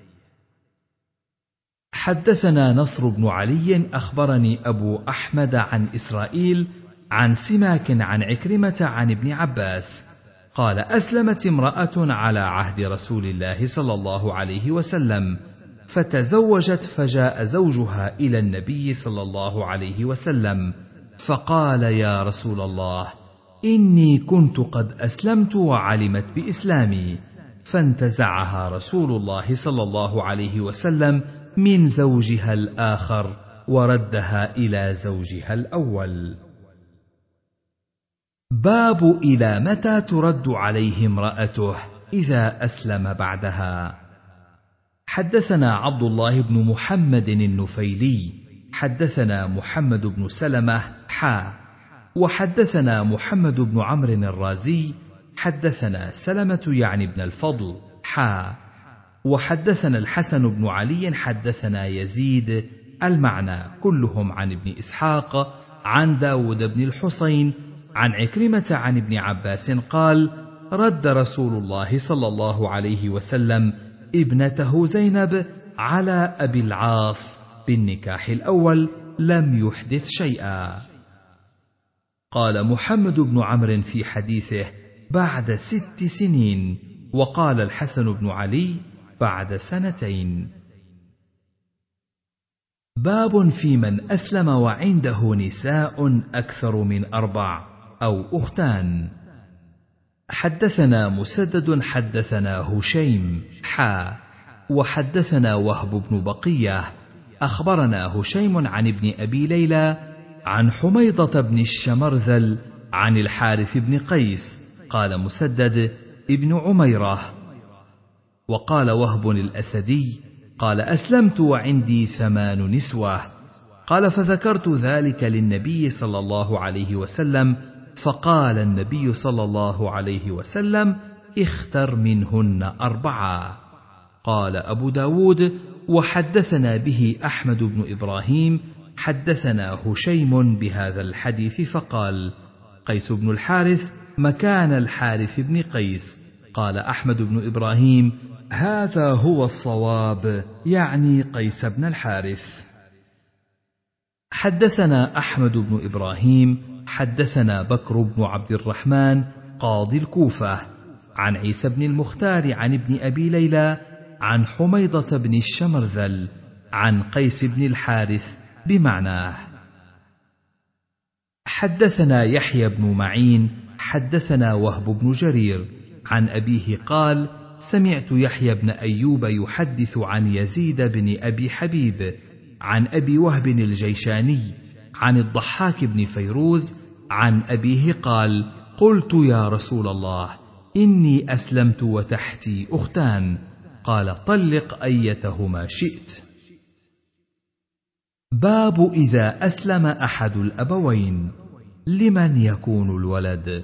حدثنا نصر بن علي أخبرني أبو أحمد عن إسرائيل عن سماك عن عكرمة عن ابن عباس قال: أسلمت امرأة على عهد رسول الله صلى الله عليه وسلم، فتزوجت، فجاء زوجها إلى النبي صلى الله عليه وسلم فقال: يا رسول الله، إني كنت قد أسلمت وعلمت بإسلامي، فانتزعها رسول الله صلى الله عليه وسلم من زوجها الآخر وردها إلى زوجها الأول. باب إلى متى ترد عليه امرأته إذا أسلم بعدها. حدثنا عبد الله بن محمد النفيلي حدثنا محمد بن سلمة حا وحدثنا محمد بن عمرو الرازي حدثنا سلمة يعني بن الفضل حا وحدثنا الحسن بن علي حدثنا يزيد المعنى كلهم عن ابن إسحاق عن داود بن الحسين عن عكرمة عن ابن عباس قال: رد رسول الله صلى الله عليه وسلم ابنته زينب على أبي العاص بالنكاح الأول، لم يحدث شيئا. قال محمد بن عمرو في حديثه: بعد ست سنين، وقال الحسن بن علي: بعد سنتين. باب في من أسلم وعنده نساء أكثر من أربع أو أختان. حدثنا مسدد حدثنا هشيم حا وحدثنا وهب بن بقية أخبرنا هشيم عن ابن أبي ليلى عن حميضة بن الشمرذل عن الحارث بن قيس قال مسدد: ابن عميرة. وقال وهب الأسدي قال: أسلمت وعندي ثمان نسوة. قال: فذكرت ذلك للنبي صلى الله عليه وسلم، فقال النبي صلى الله عليه وسلم: اختر منهن أربعة. قال أبو داود: وحدثنا به أحمد بن إبراهيم حدثنا هشيم بهذا الحديث فقال: قيس بن الحارث مكان الحارث بن قيس. قال أحمد بن إبراهيم: هذا هو الصواب، يعني قيس بن الحارث. حدثنا أحمد بن إبراهيم حدثنا بكر بن عبد الرحمن قاضي الكوفة عن عيسى بن المختار عن ابن أبي ليلى عن حميضة بن الشمرذل عن قيس بن الحارث بمعناه. حدثنا يحيى بن معين حدثنا وهب بن جرير عن أبيه قال: سمعت يحيى بن أيوب يحدث عن يزيد بن أبي حبيب عن أبي وهب الجيشاني عن الضحاك بن فيروز عن أبيه قال: قلت: يا رسول الله، إني أسلمت وتحتي أختان. قال طلق أيتهما شئت. باب إذا أسلم أحد الأبوين لمن يكون الولد.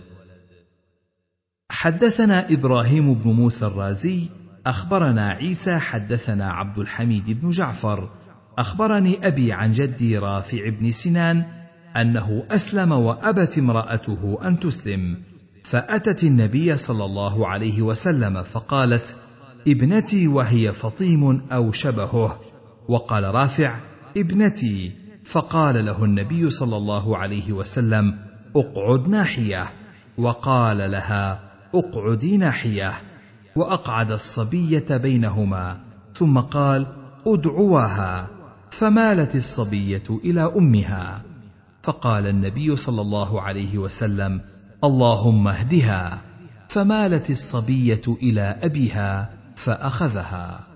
حدثنا إبراهيم بن موسى الرازي أخبرنا عيسى حدثنا عبد الحميد بن جعفر أخبرني أبي عن جدي رافع بن سنان أنه أسلم وأبت امرأته أن تسلم، فأتت النبي صلى الله عليه وسلم فقالت: ابنتي، وهي فطيم أو شبهه. وقال رافع: ابنتي، فقال له النبي صلى الله عليه وسلم: اقعد ناحية، وقال لها: اقعدي ناحية، وأقعد الصبية بينهما، ثم قال: ادعواها، فمالت الصبية إلى أمها، فقال النبي صلى الله عليه وسلم: اللهم اهدها، فمالت الصبية إلى أبيها فأخذها.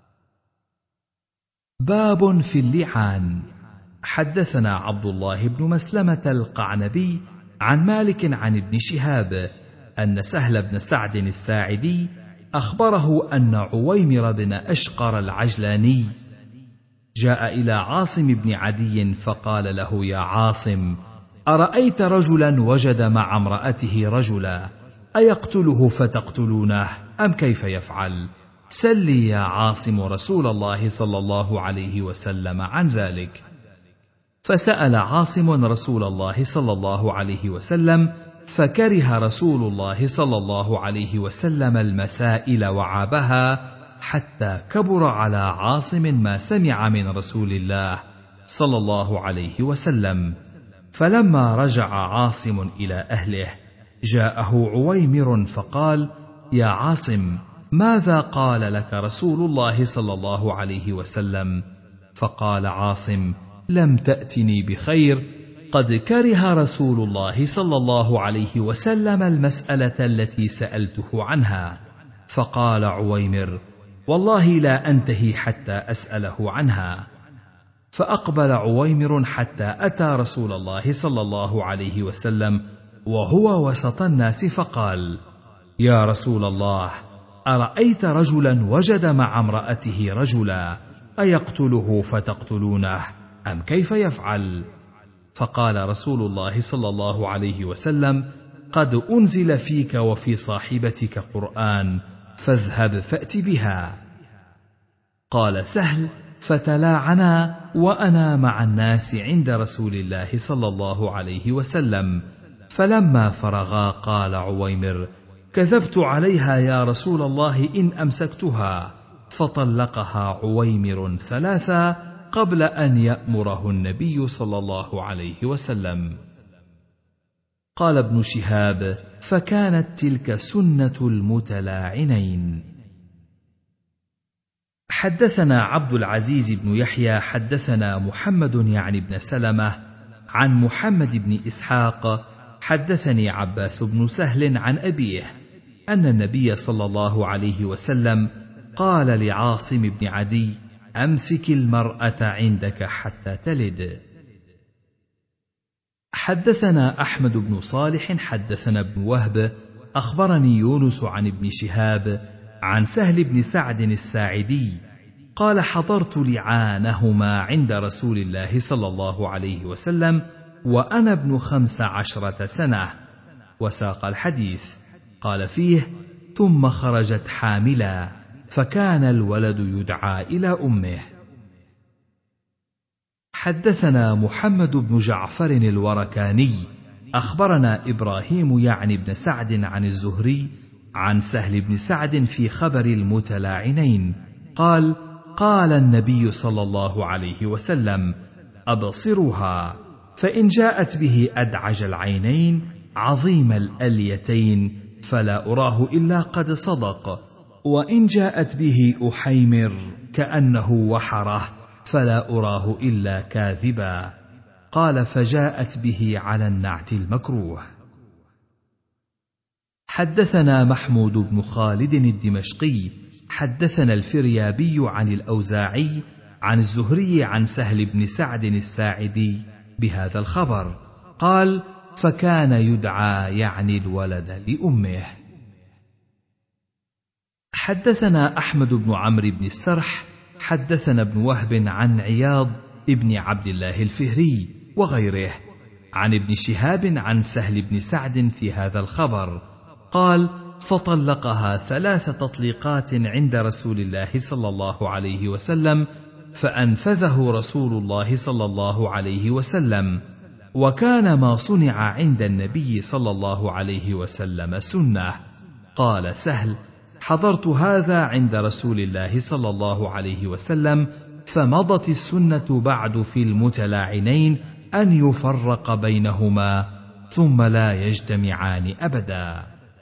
باب في اللعان. حدثنا عبد الله بن مسلمة القعنبي عن مالك عن ابن شهاب أن سهل بن سعد الساعدي أخبره أن عويمر بن أشقر العجلاني جاء إلى عاصم بن عدي فقال له: يا عاصم، أرأيت رجلا وجد مع امرأته رجلا، أيقتله فتقتلونه أم كيف يفعل؟ سل يا عاصم رسول الله صلى الله عليه وسلم عن ذلك. فسأل عاصم رسول الله صلى الله عليه وسلم، فكره رسول الله صلى الله عليه وسلم المسائل وعابها، حتى كبر على عاصم ما سمع من رسول الله صلى الله عليه وسلم. فلما رجع عاصم إلى أهله جاءه عويمر فقال: يا عاصم، ماذا قال لك رسول الله صلى الله عليه وسلم؟ فقال عاصم: لم تأتني بخير، قد كره رسول الله صلى الله عليه وسلم المسألة التي سألته عنها. فقال عويمر: والله لا أنتهي حتى أسأله عنها. فأقبل عويمر حتى أتى رسول الله صلى الله عليه وسلم وهو وسط الناس، فقال: يا رسول الله، أرأيت رجلا وجد مع امرأته رجلا، أيقتله فتقتلونه أم كيف يفعل؟ فقال رسول الله صلى الله عليه وسلم: قد أنزل فيك وفي صاحبتك قرآن، فاذهب فأت بها. قال سهل: فتلاعنا وأنا مع الناس عند رسول الله صلى الله عليه وسلم، فلما فرغا قال عويمر: كذبت عليها يا رسول الله إن أمسكتها. فطلقها عويمر ثلاثا قبل أن يأمره النبي صلى الله عليه وسلم. قال ابن شهاب: فكانت تلك سنة المتلاعنين. حدثنا عبد العزيز بن يحيى حدثنا محمد يعني بن سلمة عن محمد بن إسحاق حدثني عباس بن سهل عن أبيه أن النبي صلى الله عليه وسلم قال لعاصم بن عدي: أمسك المرأة عندك حتى تلد. حدثنا أحمد بن صالح حدثنا ابن وهب أخبرني يونس عن ابن شهاب عن سهل بن سعد الساعدي قال: حضرت لعانهما عند رسول الله صلى الله عليه وسلم وأنا ابن خمس عشرة سنة. وساق الحديث، قال فيه: ثم خرجت حاملا، فكان الولد يدعى إلى أمه. حدثنا محمد بن جعفر الوركاني أخبرنا إبراهيم يعني بن سعد عن الزهري عن سهل بن سعد في خبر المتلاعنين قال: قال النبي صلى الله عليه وسلم: أبصرها، فإن جاءت به أدعج العينين عظيم الأليتين فلا أراه إلا قد صدق، وإن جاءت به أحيمر كأنه وحره فلا أراه إلا كاذبا. قال: فجاءت به على النعت المكروه. حدثنا محمود بن خالد الدمشقي حدثنا الفريابي عن الأوزاعي عن الزهري عن سهل بن سعد الساعدي بهذا الخبر قال: فكان يدعى يعني الولد لأمه. حدثنا أحمد بن عمرو بن السرح حدثنا ابن وهب عن عياض ابن عبد الله الفهري وغيره عن ابن شهاب عن سهل بن سعد في هذا الخبر قال: فطلقها ثلاث تطليقات عند رسول الله صلى الله عليه وسلم، فأنفذه رسول الله صلى الله عليه وسلم، وكان ما صنع عند النبي صلى الله عليه وسلم سنة. قال سهل: حضرت هذا عند رسول الله صلى الله عليه وسلم، فمضت السنة بعد في المتلاعنين أن يفرق بينهما ثم لا يجتمعان أبدا.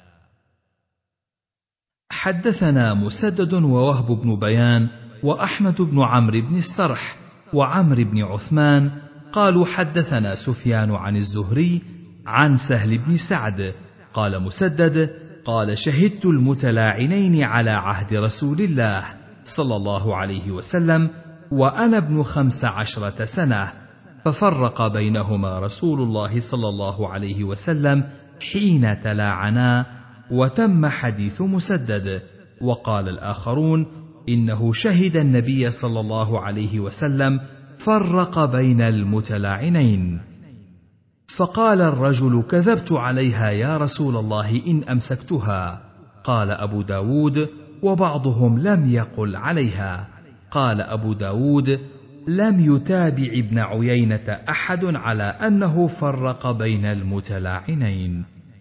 حدثنا مسدد ووهب بن بيان وأحمد بن عمرو بن السرح وعمرو بن عثمان قالوا: حدثنا سفيان عن الزهري عن سهل بن سعد قال مسدد: قال: شهدت المتلاعنين على عهد رسول الله صلى الله عليه وسلم وأنا ابن خمس عشرة سنة، ففرق بينهما رسول الله صلى الله عليه وسلم حين تلاعنا، وتم حديث مسدد. وقال الآخرون: إنه شهد النبي صلى الله عليه وسلم فرق بين المتلاعنين. فقال الرجل: كذبت عليها يا رسول الله إن أمسكتها. قال أبو داود: وبعضهم لم يقل عليها. قال أبو داود: لم يتابع ابن عيينة أحد على أنه فرق بين المتلاعنين.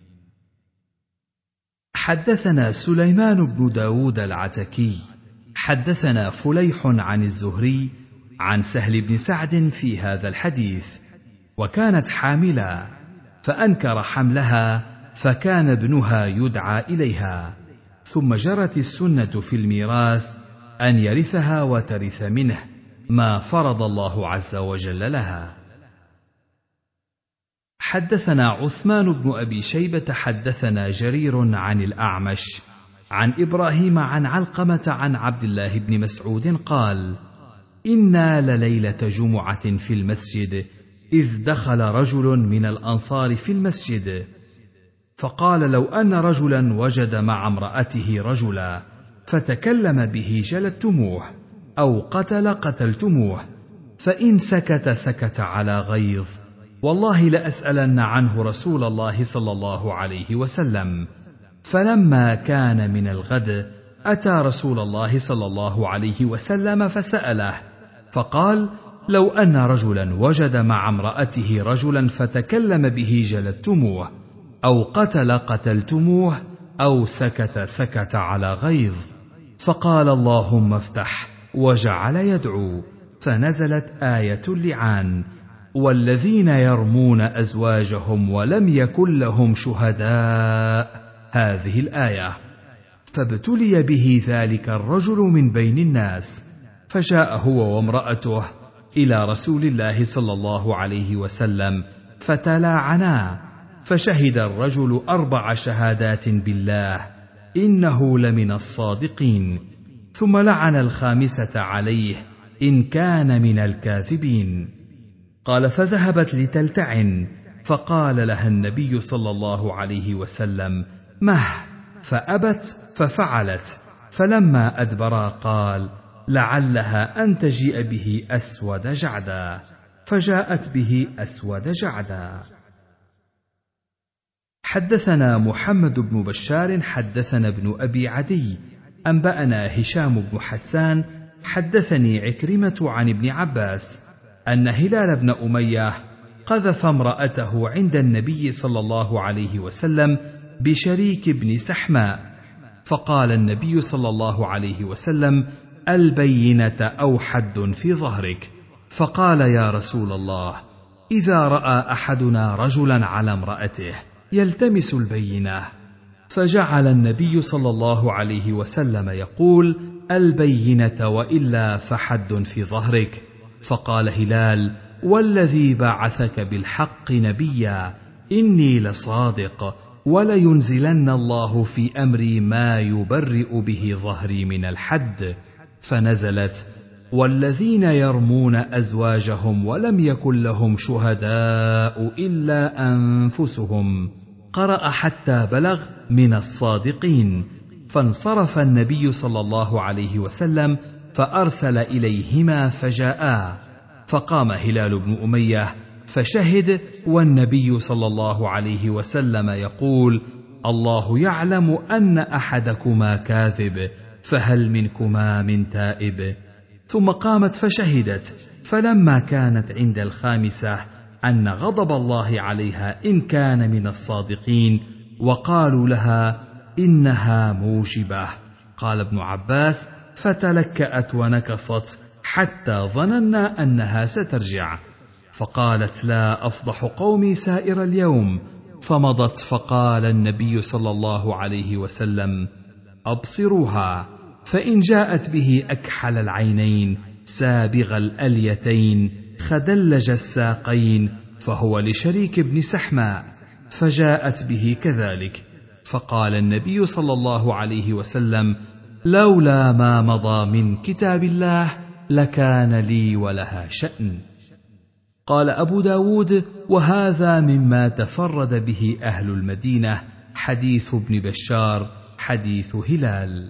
حدثنا سليمان بن داود العتكي حدثنا فليح عن الزهري عن سهل بن سعد في هذا الحديث، وكانت حاملا فأنكر حملها، فكان ابنها يدعى إليها، ثم جرت السنة في الميراث أن يرثها وترث منه ما فرض الله عز وجل لها. حدثنا عثمان بن أبي شيبة حدثنا جرير عن الأعمش عن إبراهيم عن علقمة عن عبد الله بن مسعود قال: إنا لليلة جمعة في المسجد، إذ دخل رجل من الأنصار في المسجد، فقال: لو أن رجلا وجد مع امرأته رجلا فتكلم به جلدتموه، أو قتل قتلتموه، فإن سكت سكت على غيظ، والله لأسألن عنه رسول الله صلى الله عليه وسلم. فلما كان من الغد أتى رسول الله صلى الله عليه وسلم فسأله، فقال: لو أن رجلا وجد مع امرأته رجلا فتكلم به جلدتموه، أو قتل قتلتموه، أو سكت سكت على غيظ. فقال: اللهم افتح، وجعل يدعو، فنزلت آية اللعان: والذين يرمون أزواجهم ولم يكن لهم شهداء، هذه الآية. فابتلي به ذلك الرجل من بين الناس، فجاء هو وامرأته إلى رسول الله صلى الله عليه وسلم فتلاعنا، فشهد الرجل أربع شهادات بالله إنه لمن الصادقين، ثم لعن الخامسة عليه إن كان من الكاذبين. قال: فذهبت لتلتعن، فقال لها النبي صلى الله عليه وسلم: مه، فأبت، ففعلت، فلما أدبرا قال: لعلها أن تجيء به أسود جعدا، فجاءت به أسود جعدا. حدثنا محمد بن بشار حدثنا ابن أبي عدي أنبأنا هشام بن حسان حدثني عكرمة عن ابن عباس أن هلال بن أمية قذف امرأته عند النبي صلى الله عليه وسلم بشريك بن سحماء، فقال النبي صلى الله عليه وسلم: البينة أو حد في ظهرك. فقال: يا رسول الله، إذا رأى أحدنا رجلا على امرأته يلتمس البينة. فجعل النبي صلى الله عليه وسلم يقول: البينة وإلا فحد في ظهرك. فقال هلال: والذي بعثك بالحق نبيا إني لصادق، ولينزلن الله في أمري ما يبرئ به ظهري من الحد. فنزلت: والذين يرمون أزواجهم ولم يكن لهم شهداء إلا أنفسهم، قرأ حتى بلغ من الصادقين، فانصرف النبي صلى الله عليه وسلم فأرسل إليهما فجاءا، فقام هلال بن أمية فشهد، والنبي صلى الله عليه وسلم يقول: الله يعلم أن أحدكما كاذب، فهل منكما من تائب؟ ثم قامت فشهدت، فلما كانت عند الخامسة أن غضب الله عليها إن كان من الصادقين، وقالوا لها إنها موجبة. قال ابن عباس: فتلكأت ونكصت حتى ظننا أنها سترجع، فقالت: لا أفضح قومي سائر اليوم، فمضت. فقال النبي صلى الله عليه وسلم: أبصروها، فإن جاءت به أكحل العينين سابغ الأليتين خدلج الساقين فهو لشريك بن سحماء، فجاءت به كذلك. فقال النبي صلى الله عليه وسلم: لولا ما مضى من كتاب الله لكان لي ولها شأن. قال أبو داود: وهذا مما تفرد به أهل المدينة، حديث ابن بشار حديث هلال.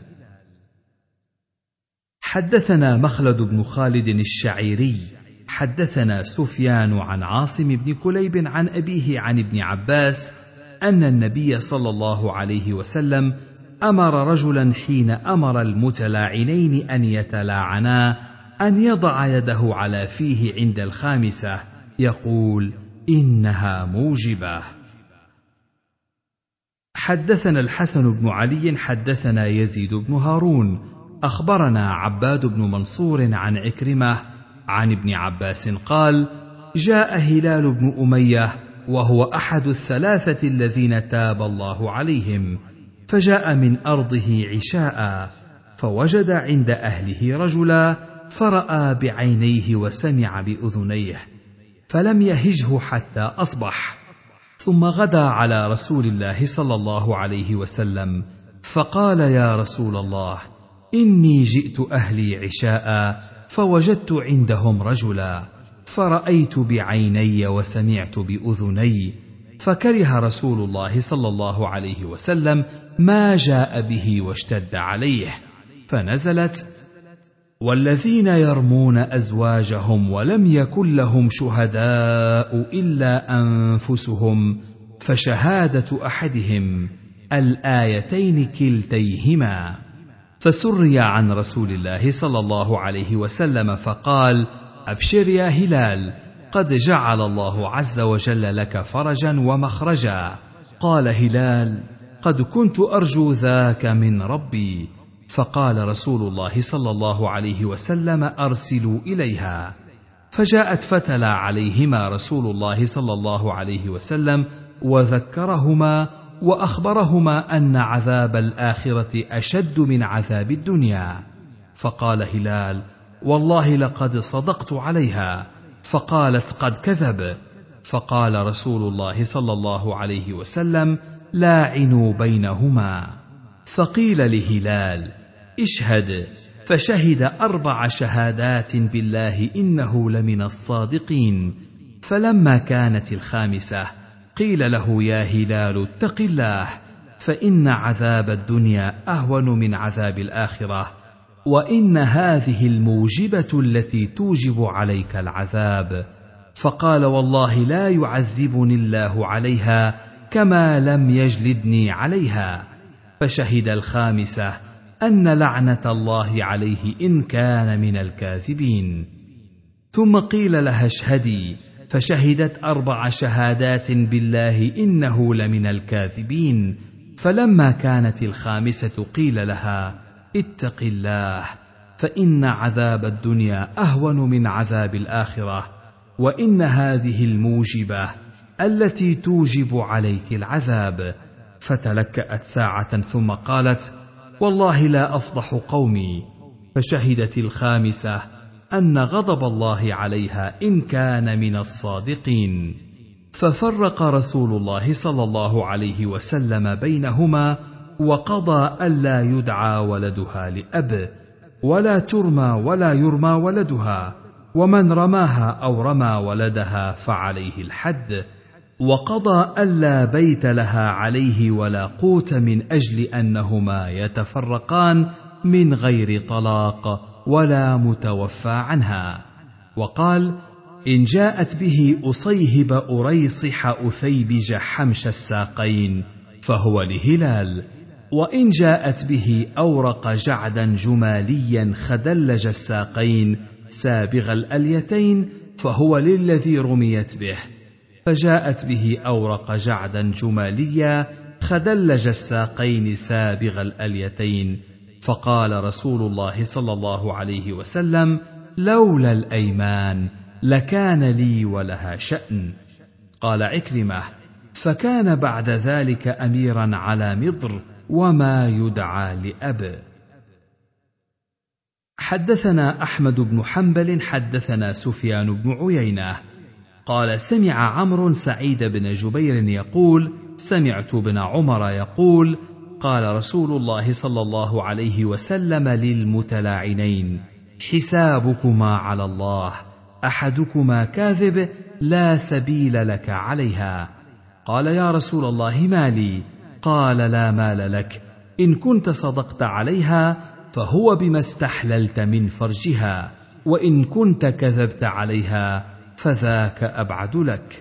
حدثنا مخلد بن خالد الشعيري حدثنا سفيان عن عاصم بن كليب عن أبيه عن ابن عباس أن النبي صلى الله عليه وسلم أمر رجلا حين أمر المتلاعنين أن يتلاعنا أن يضع يده على فيه عند الخامسة يقول: إنها موجبة. حدثنا الحسن بن علي حدثنا يزيد بن هارون أخبرنا عباد بن منصور عن عكرمة عن ابن عباس قال: جاء هلال بن أمية وهو أحد الثلاثة الذين تاب الله عليهم، فجاء من أرضه عشاء، فوجد عند أهله رجلا، فرأى بعينيه وسمع بأذنيه، فلم يهجه حتى أصبح، ثم غدا على رسول الله صلى الله عليه وسلم فقال: يا رسول الله، إني جئت أهلي عشاء فوجدت عندهم رجلا، فرأيت بعيني وسمعت بأذني، فكره رسول الله صلى الله عليه وسلم ما جاء به واشتد عليه، فنزلت: والذين يرمون أزواجهم ولم يكن لهم شهداء إلا أنفسهم فشهادة أحدهم الآيتين كلتيهما. فسري عن رسول الله صلى الله عليه وسلم فقال: أبشر يا هلال، قد جعل الله عز وجل لك فرجا ومخرجا. قال هلال: قد كنت أرجو ذاك من ربي. فقال رسول الله صلى الله عليه وسلم: أرسلوا إليها. فجاءت فتلا عليهما رسول الله صلى الله عليه وسلم وذكرهما وأخبرهما أن عذاب الآخرة أشد من عذاب الدنيا. فقال هلال: والله لقد صدقت عليها. فقالت: قد كذب. فقال رسول الله صلى الله عليه وسلم: لاعنوا بينهما. فقيل لهلال: اشهد. فشهد أربع شهادات بالله إنه لمن الصادقين. فلما كانت الخامسة قيل له: يا هلال، اتق الله، فإن عذاب الدنيا أهون من عذاب الآخرة، وإن هذه الموجبة التي توجب عليك العذاب. فقال: والله لا يعذبني الله عليها كما لم يجلدني عليها. فشهد الخامسة أن لعنة الله عليه إن كان من الكاذبين. ثم قيل لها: اشهدي. فشهدت أربع شهادات بالله إنه لمن الكاذبين. فلما كانت الخامسة قيل لها: اتق الله، فإن عذاب الدنيا أهون من عذاب الآخرة، وإن هذه الموجبة التي توجب عليك العذاب. فتلكأت ساعة ثم قالت: والله لا أفضح قومي. فشهدت الخامسة أن غضب الله عليها إن كان من الصادقين. ففرق رسول الله صلى الله عليه وسلم بينهما، وقضى ألا يدعى ولدها لأب، ولا ترمى ولا يرمى ولدها، ومن رماها أو رمى ولدها فعليه الحد. وقضى ألا بيت لها عليه ولا قوت من أجل أنهما يتفرقان من غير طلاق ولا متوفى عنها. وقال: إن جاءت به أصيهب أريصح أثيبج حمش الساقين فهو لهلال، وإن جاءت به أورق جعدا جماليا خدلج الساقين سابغ الأليتين فهو للذي رميت به. فجاءت به أورق جعدا جماليا خدلج الساقين سابغ الأليتين، فقال رسول الله صلى الله عليه وسلم: لولا الأيمان لكان لي ولها شأن. قال عكرمة: فكان بعد ذلك أميرا على مضر وما يدعى لأب. حدثنا أحمد بن حنبل حدثنا سفيان بن عيينة قال: سمع عمرو سعيد بن جبير يقول: سمعت ابن عمر يقول: قال رسول الله صلى الله عليه وسلم للمتلاعنين: حسابكما على الله، أحدكما كاذب لا سبيل لك عليها. قال: يا رسول الله ما لي؟ قال: لا مال لك، إن كنت صدقت عليها فهو بما استحللت من فرجها، وإن كنت كذبت عليها فذاك أبعد لك.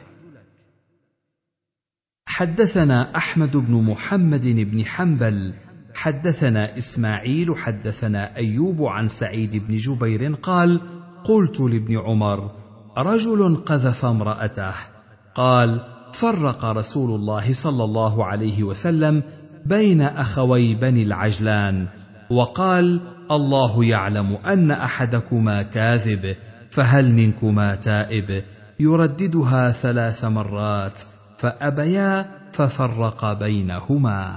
حدثنا أحمد بن محمد بن حنبل حدثنا إسماعيل حدثنا أيوب عن سعيد بن جبير قال: قلت لابن عمر: رجل قذف امرأته. قال: فرق رسول الله صلى الله عليه وسلم بين أخوي بني العجلان، وقال: الله يعلم أن أحدكما كاذب، فهل منكما تائب؟ يرددها ثلاث مرات فأبيا ففرق بينهما.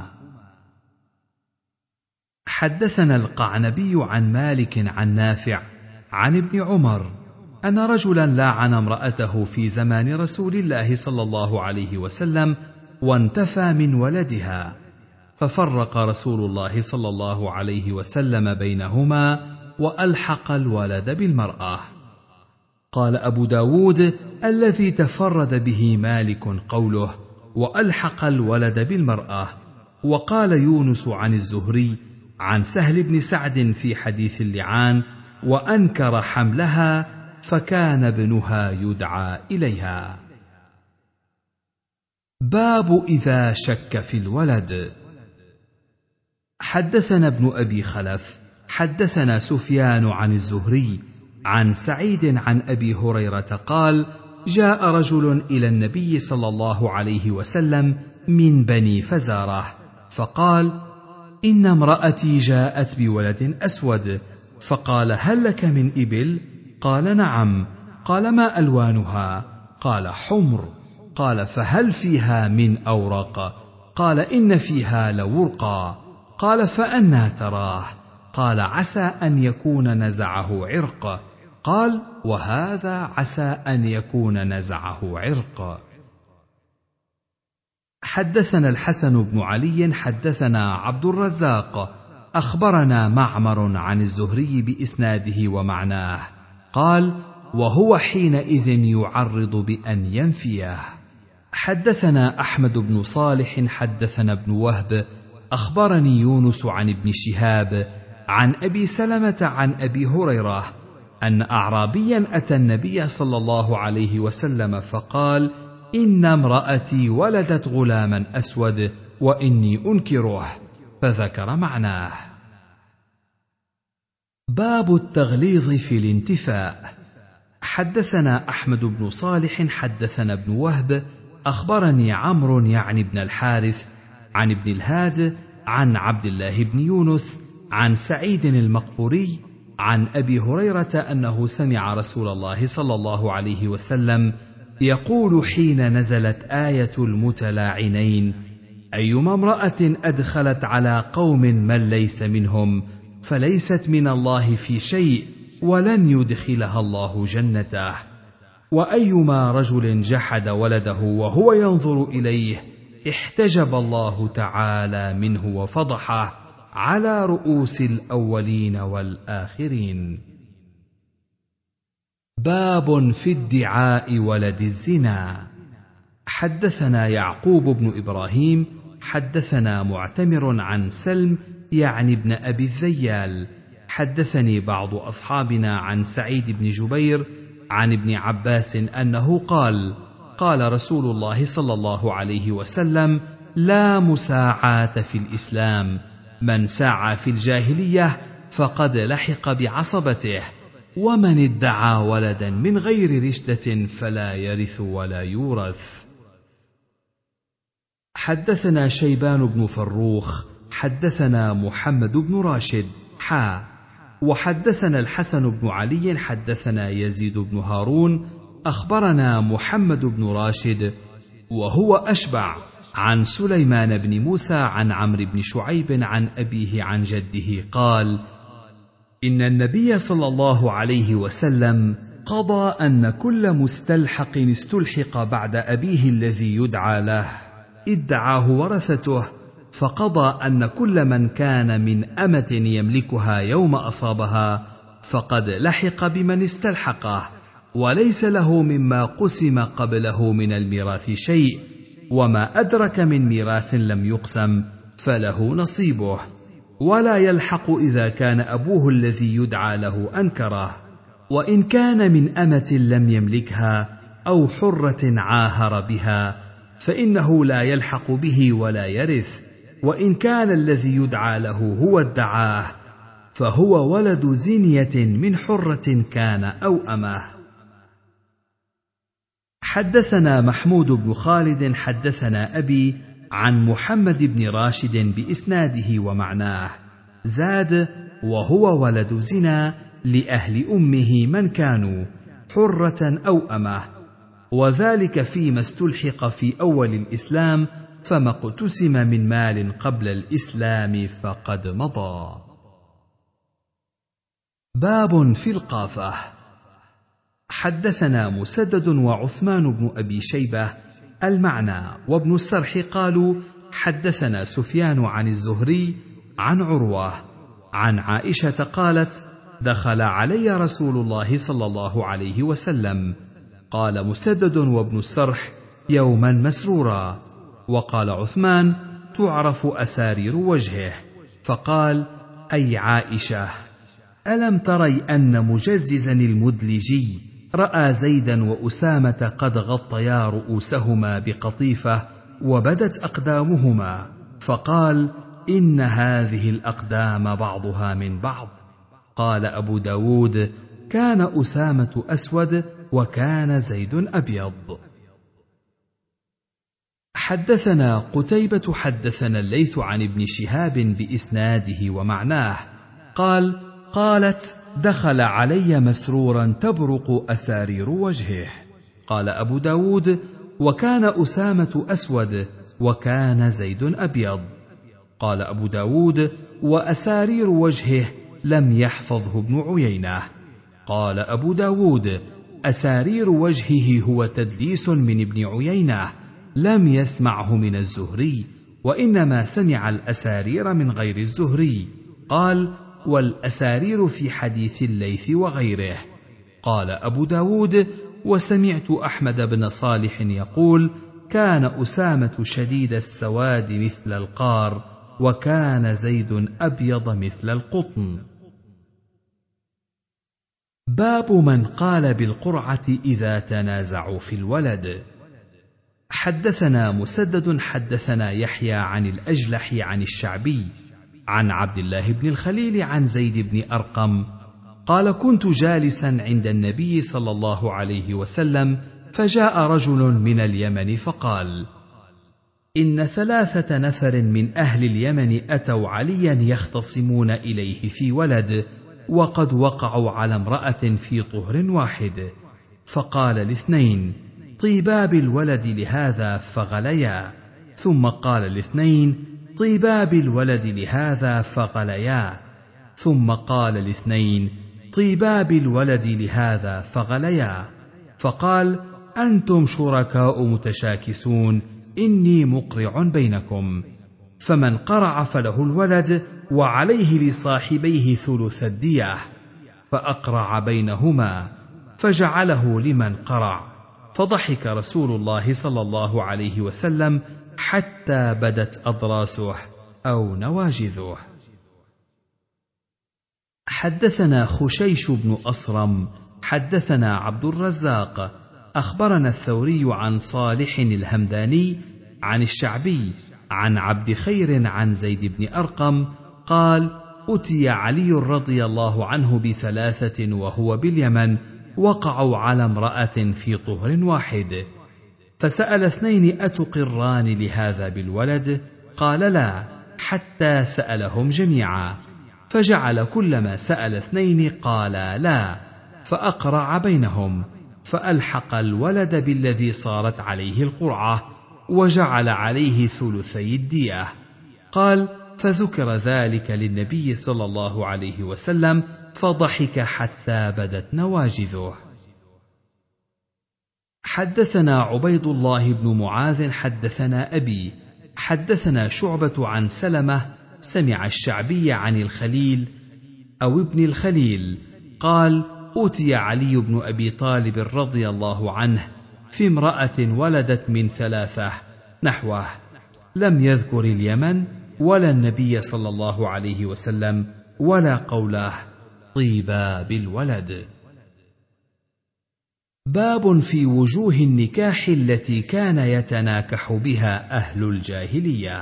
حدثنا القعنبي عن مالك عن نافع عن ابن عمر أن رجلا لاعن امرأته في زمان رسول الله صلى الله عليه وسلم وانتفى من ولدها، ففرق رسول الله صلى الله عليه وسلم بينهما وألحق الولد بالمرأة. قال أبو داود: الذي تفرد به مالك قوله وألحق الولد بالمرأة. وقال يونس عن الزهري عن سهل بن سعد في حديث اللعان: وأنكر حملها فكان ابنها يدعى إليها. باب إذا شك في الولد. حدثنا ابن أبي خلف حدثنا سفيان عن الزهري عن سعيد عن أبي هريرة قال: جاء رجل إلى النبي صلى الله عليه وسلم من بني فزارة فقال: إن امرأتي جاءت بولد أسود، فقال: هل لك من إبل؟ قال: نعم. قال: ما ألوانها؟ قال: حمر. قال: فهل فيها من أورق؟ قال: إن فيها لورقا. قال: فأنى تراه؟ قال: عسى أن يكون نزعه عرق. قال: وهذا عسى أن يكون نزعه عرق. حدثنا الحسن بن علي حدثنا عبد الرزاق أخبرنا معمر عن الزهري بإسناده ومعناه قال: وهو حينئذ يعرض بأن ينفيه. حدثنا أحمد بن صالح حدثنا ابن وهب أخبرني يونس عن ابن شهاب عن أبي سلمة عن أبي هريرة أن أعرابيا أتى النبي صلى الله عليه وسلم فقال: إن امرأتي ولدت غلاما أسود وإني أنكره، فذكر معناه. باب التغليظ في الانتفاء. حدثنا أحمد بن صالح حدثنا ابن وهب أخبرني عمرو يعني بن الحارث عن ابن الهاد عن عبد الله بن يونس عن سعيد المقبوري عن أبي هريرة أنه سمع رسول الله صلى الله عليه وسلم يقول حين نزلت آية المتلاعنين: أيما امرأة أدخلت على قوم من ليس منهم فليست من الله في شيء ولن يدخلها الله جنته، وأيما رجل جحد ولده وهو ينظر إليه احتجب الله تعالى منه وفضحه على رؤوس الأولين والآخرين. باب في ادعاء ولد الزنا. حدثنا يعقوب بن إبراهيم حدثنا معتمر عن سلم يعني ابن أبي الذيال حدثني بعض أصحابنا عن سعيد بن جبير عن ابن عباس أنه قال قال رسول الله صلى الله عليه وسلم لا مساعاة في الإسلام، من ساعى في الجاهلية فقد لحق بعصبته، ومن ادعى ولدا من غير رشدة فلا يرث ولا يورث. حدثنا شيبان بن فروخ حدثنا محمد بن راشد حا وحدثنا الحسن بن علي حدثنا يزيد بن هارون أخبرنا محمد بن راشد وهو أشبع عن سليمان بن موسى عن عمرو بن شعيب عن أبيه عن جده قال إن النبي صلى الله عليه وسلم قضى أن كل مستلحق استلحق بعد أبيه الذي يدعى له ادعاه ورثته، فقضى أن كل من كان من أمة يملكها يوم أصابها فقد لحق بمن استلحقه، وليس له مما قسم قبله من الميراث شيء، وما أدرك من ميراث لم يقسم فله نصيبه، ولا يلحق إذا كان أبوه الذي يدعى له أنكره، وإن كان من أمة لم يملكها أو حرة عاهر بها فإنه لا يلحق به ولا يرث، وإن كان الذي يدعى له هو ادعاه فهو ولد زنية من حرة كان أو أمه. حدثنا محمود بن خالد حدثنا أبي عن محمد بن راشد بإسناده ومعناه، زاد وهو ولد زنا لأهل أمه من كانوا حرة أو أمه، وذلك فيما استلحق في أول الإسلام، فما اقتسم من مال قبل الإسلام فقد مضى. باب في القافة. حدثنا مسدد وعثمان بن أبي شيبة المعنى وابن السرح قالوا حدثنا سفيان عن الزهري عن عروة عن عائشة قالت دخل علي رسول الله صلى الله عليه وسلم، قال مسدد وابن السرح يوما مسرورا، وقال عثمان تعرف أسارير وجهه، فقال أي عائشة ألم تري أن مجززا المدلجي رأى زيدا وأسامة قد غطيا رؤوسهما بقطيفة وبدت أقدامهما، فقال إن هذه الأقدام بعضها من بعض. قال أبو داود كان أسامة أسود وكان زيد أبيض. حدثنا قتيبة حدثنا الليث عن ابن شهاب بإسناده ومعناه قال قالت دخل علي مسرورا تبرق أسارير وجهه. قال أبو داود وكان أسامة أسود وكان زيد أبيض. قال أبو داود وأسارير وجهه لم يحفظه ابن عيينة. قال أبو داود أسارير وجهه هو تدليس من ابن عيينة لم يسمعه من الزهري، وإنما سمع الأسارير من غير الزهري. قال والأسارير في حديث الليث وغيره. قال أبو داود وسمعت أحمد بن صالح يقول كان أسامة شديد السواد مثل القار وكان زيد أبيض مثل القطن. باب من قال بالقرعة إذا تنازعوا في الولد. حدثنا مسدد حدثنا يحيى عن الأجلح عن الشعبي عن عبد الله بن الخليل عن زيد بن أرقم قال كنت جالسا عند النبي صلى الله عليه وسلم فجاء رجل من اليمن فقال إن ثلاثة نفر من أهل اليمن أتوا عليا يختصمون إليه في ولد، وقد وقعوا على امرأة في طهر واحد، فقال الاثنين طيبا بالولد لهذا فغليا، ثم قال الاثنين طيبا بالولد لهذا فغليا، ثم قال الاثنين طيبا بالولد لهذا فغليا، فقال أنتم شركاء متشاكسون إني مقرع بينكم، فمن قرع فله الولد وعليه لصاحبيه ثلث الدية، فأقرع بينهما فجعله لمن قرع، فضحك رسول الله صلى الله عليه وسلم حتى بدت أضراسه أو نواجذه. حدثنا خشيش بن أصرم حدثنا عبد الرزاق أخبرنا الثوري عن صالح الهمداني عن الشعبي عن عبد خير عن زيد بن أرقم قال: أتي علي رضي الله عنه بثلاثة وهو باليمن وقعوا على امرأة في طهر واحد، فسأل اثنين: أتقران لهذا بالولد؟ قال: لا، حتى سألهم جميعا، فجعل كلما سأل اثنين قالا لا، فأقرع بينهم، فألحق الولد بالذي صارت عليه القرعة، وجعل عليه ثلثي الدية. قال: فذكر ذلك للنبي صلى الله عليه وسلم فضحك حتى بدت نواجذه. حدثنا عبيد الله بن معاذ حدثنا أبي حدثنا شعبة عن سلمة سمع الشعبي عن الخليل أو ابن الخليل قال: أوتي علي بن أبي طالب رضي الله عنه في امرأة ولدت من ثلاثة نحوه، لم يذكر اليمن ولا النبي صلى الله عليه وسلم ولا قوله طيبا بالولد. باب في وجوه النكاح التي كان يتناكح بها أهل الجاهلية.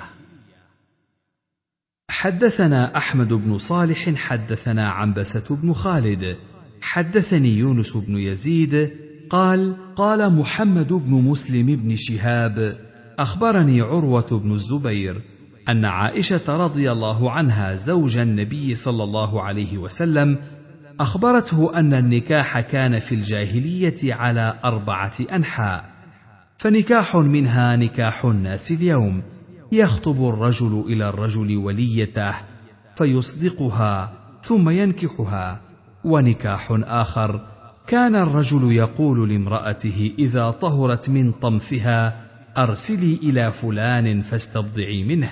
حدثنا أحمد بن صالح حدثنا عنبسة بن خالد حدثني يونس بن يزيد قال: قال محمد بن مسلم بن شهاب أخبرني عروة بن الزبير أن عائشة رضي الله عنها زوج النبي صلى الله عليه وسلم أخبرته أن النكاح كان في الجاهلية على أربعة أنحاء، فنكاح منها نكاح الناس اليوم، يخطب الرجل إلى الرجل وليته فيصدقها ثم ينكحها، ونكاح آخر كان الرجل يقول لامرأته إذا طهرت من طمثها: أرسلي إلى فلان فاستبضعي منه،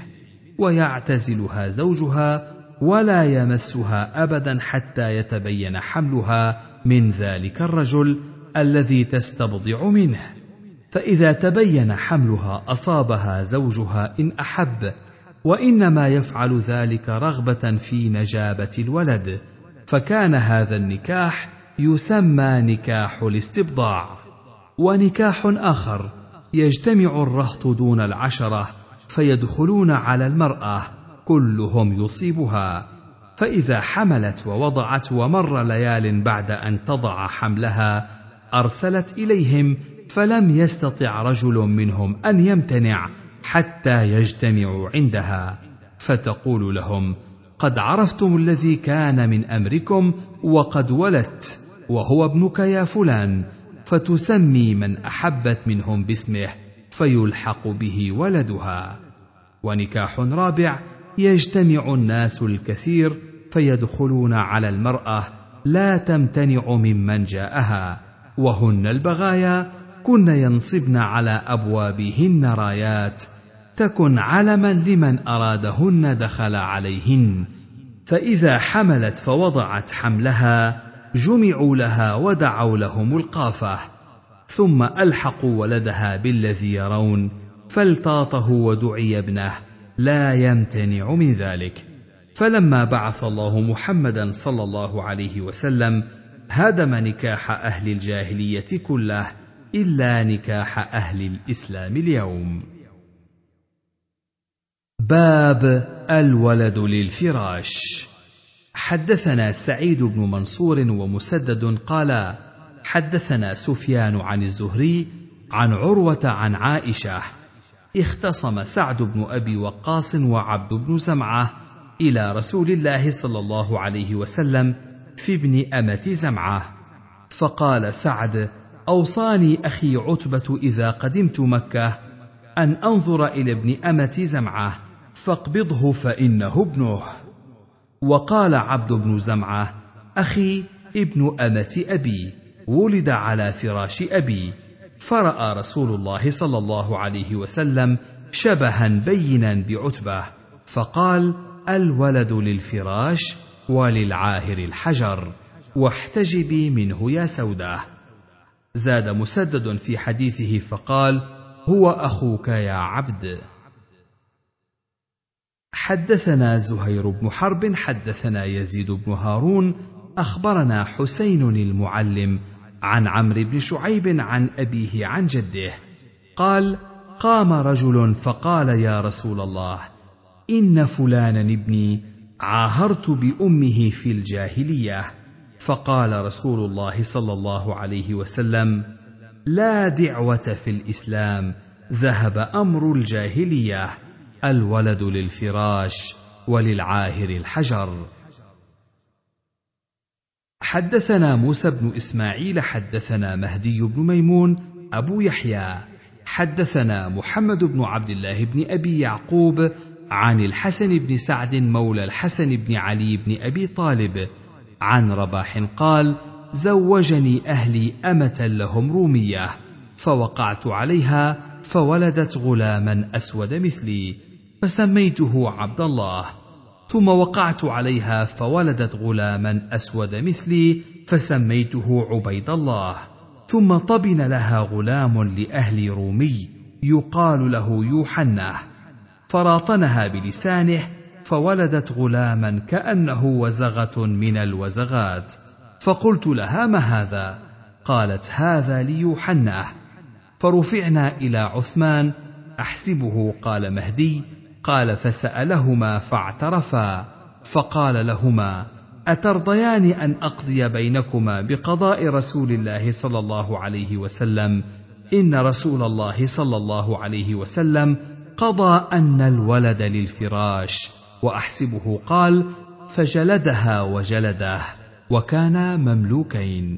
ويعتزلها زوجها ولا يمسها أبدا حتى يتبين حملها من ذلك الرجل الذي تستبضع منه، فإذا تبين حملها أصابها زوجها إن أحب، وإنما يفعل ذلك رغبة في نجابة الولد، فكان هذا النكاح يسمى نكاح الاستبضاع. ونكاح آخر يجتمع الرهط دون العشرة فيدخلون على المرأة كلهم يصيبها، فإذا حملت ووضعت ومر ليال بعد أن تضع حملها أرسلت إليهم، فلم يستطع رجل منهم أن يمتنع حتى يجتمعوا عندها، فتقول لهم: قد عرفتم الذي كان من أمركم وقد ولدت وهو ابنك يا فلان، فتسمي من أحبت منهم باسمه فيلحق به ولدها. ونكاح رابع يجتمع الناس الكثير فيدخلون على المرأة لا تمتنع ممن جاءها، وهن البغايا كن ينصبن على أبوابهن رايات تكن علما لمن أرادهن دخل عليهن، فإذا حملت فوضعت حملها جمعوا لها ودعوا لهم القافة، ثم ألحقوا ولدها بالذي يرون فالتاطه ودعي ابنه لا يمتنع من ذلك. فلما بعث الله محمدا صلى الله عليه وسلم هدم نكاح أهل الجاهلية كله إلا نكاح أهل الإسلام اليوم. باب الولد للفراش. حدثنا سعيد بن منصور ومسدد قالا حدثنا سفيان عن الزهري عن عروة عن عائشة: اختصم سعد بن أبي وقاص وعبد بن زمعة إلى رسول الله صلى الله عليه وسلم في ابن أمة زمعة، فقال سعد: أوصاني أخي عتبة إذا قدمت مكة أن أنظر إلى ابن أمة زمعة فاقبضه فإنه ابنه. وقال عبد بن زمعة: أخي ابن أمة أبي ولد على فراش أبي، فرأى رسول الله صلى الله عليه وسلم شبها بينا بعتبة، فقال: الولد للفراش وللعاهر الحجر، واحتجبي منه يا سودة. زاد مسدد في حديثه فقال: هو أخوك يا عبد. حدثنا زهير بن حرب حدثنا يزيد بن هارون أخبرنا حسين المعلم عن عمرو بن شعيب عن أبيه عن جده قال: قام رجل فقال: يا رسول الله، إن فلانا ابني عاهرت بأمه في الجاهلية. فقال رسول الله صلى الله عليه وسلم: لا دعوة في الإسلام، ذهب أمر الجاهلية، الولد للفراش وللعاهر الحجر. حدثنا موسى بن إسماعيل حدثنا مهدي بن ميمون أبو يحيى حدثنا محمد بن عبد الله بن أبي يعقوب عن الحسن بن سعد مولى الحسن بن علي بن أبي طالب عن رباح قال: زوجني أهلي أمة لهم رومية، فوقعت عليها فولدت غلاما أسود مثلي، فسميته عبد الله. ثم وقعت عليها فولدت غلاما أسود مثلي، فسميته عبيد الله. ثم طبن لها غلام لأهل رومي يقال له يوحنة، فراطنها بلسانه فولدت غلاما كأنه وزغة من الوزغات، فقلت لها: ما هذا؟ قالت: هذا ليوحنة. فرفعنا إلى عثمان أحسبه قال مهدي قال: فسألهما فاعترفا، فقال لهما: أترضيان أن أقضي بينكما بقضاء رسول الله صلى الله عليه وسلم؟ إن رسول الله صلى الله عليه وسلم قضى أن الولد للفراش. وأحسبه قال: فجلدها وجلده، وكانا مملوكين.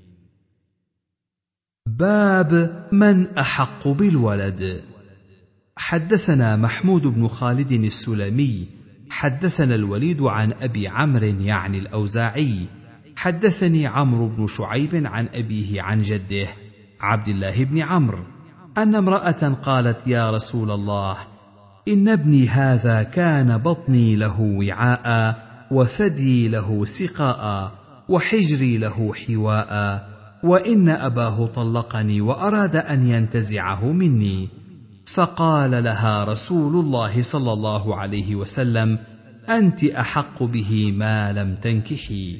باب من أحق بالولد. حدثنا محمود بن خالد السلمي حدثنا الوليد عن أبي عمرو يعني الأوزاعي حدثني عمرو بن شعيب عن أبيه عن جده عبد الله بن عمرو أن امرأة قالت: يا رسول الله، إن ابني هذا كان بطني له وعاء، وثدي له سقاء، وحجري له حواء، وإن أباه طلقني وأراد أن ينتزعه مني. فقال لها رسول الله صلى الله عليه وسلم: أنت أحق به ما لم تنكحي.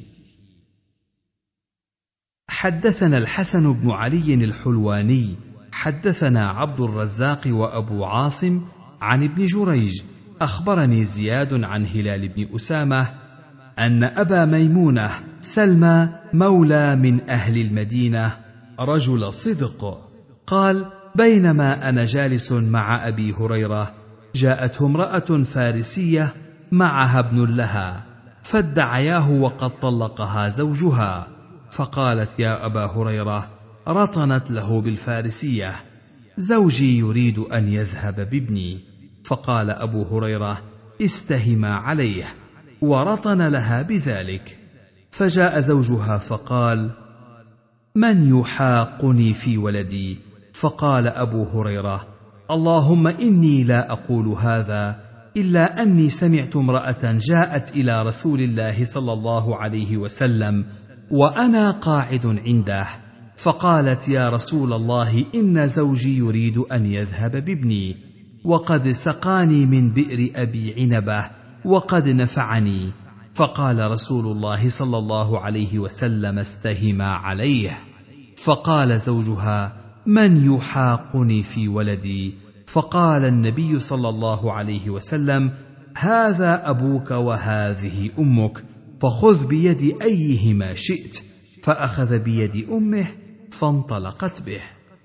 حدثنا الحسن بن علي الحلواني حدثنا عبد الرزاق وأبو عاصم عن ابن جريج أخبرني زياد عن هلال بن أسامة أن أبا ميمونة سلمى مولى من أهل المدينة رجل صدق قال: بينما أنا جالس مع أبي هريرة جاءته امرأة فارسية معها ابن لها، فادعياه وقد طلقها زوجها، فقالت: يا أبا هريرة، رطنت له بالفارسية: زوجي يريد أن يذهب بابني. فقال أبو هريرة: استهما عليه، ورطن لها بذلك. فجاء زوجها فقال: من يحاقني في ولدي؟ فقال أبو هريرة: اللهم إني لا أقول هذا إلا أني سمعت امرأة جاءت إلى رسول الله صلى الله عليه وسلم وأنا قاعد عنده، فقالت: يا رسول الله، إن زوجي يريد أن يذهب بابني، وقد سقاني من بئر أبي عنبة وقد نفعني. فقال رسول الله صلى الله عليه وسلم: استهما عليه. فقال زوجها: من يحاقني في ولدي؟ فقال النبي صلى الله عليه وسلم: هذا أبوك وهذه أمك، فخذ بيد أيهما شئت. فأخذ بيد أمه فانطلقت به.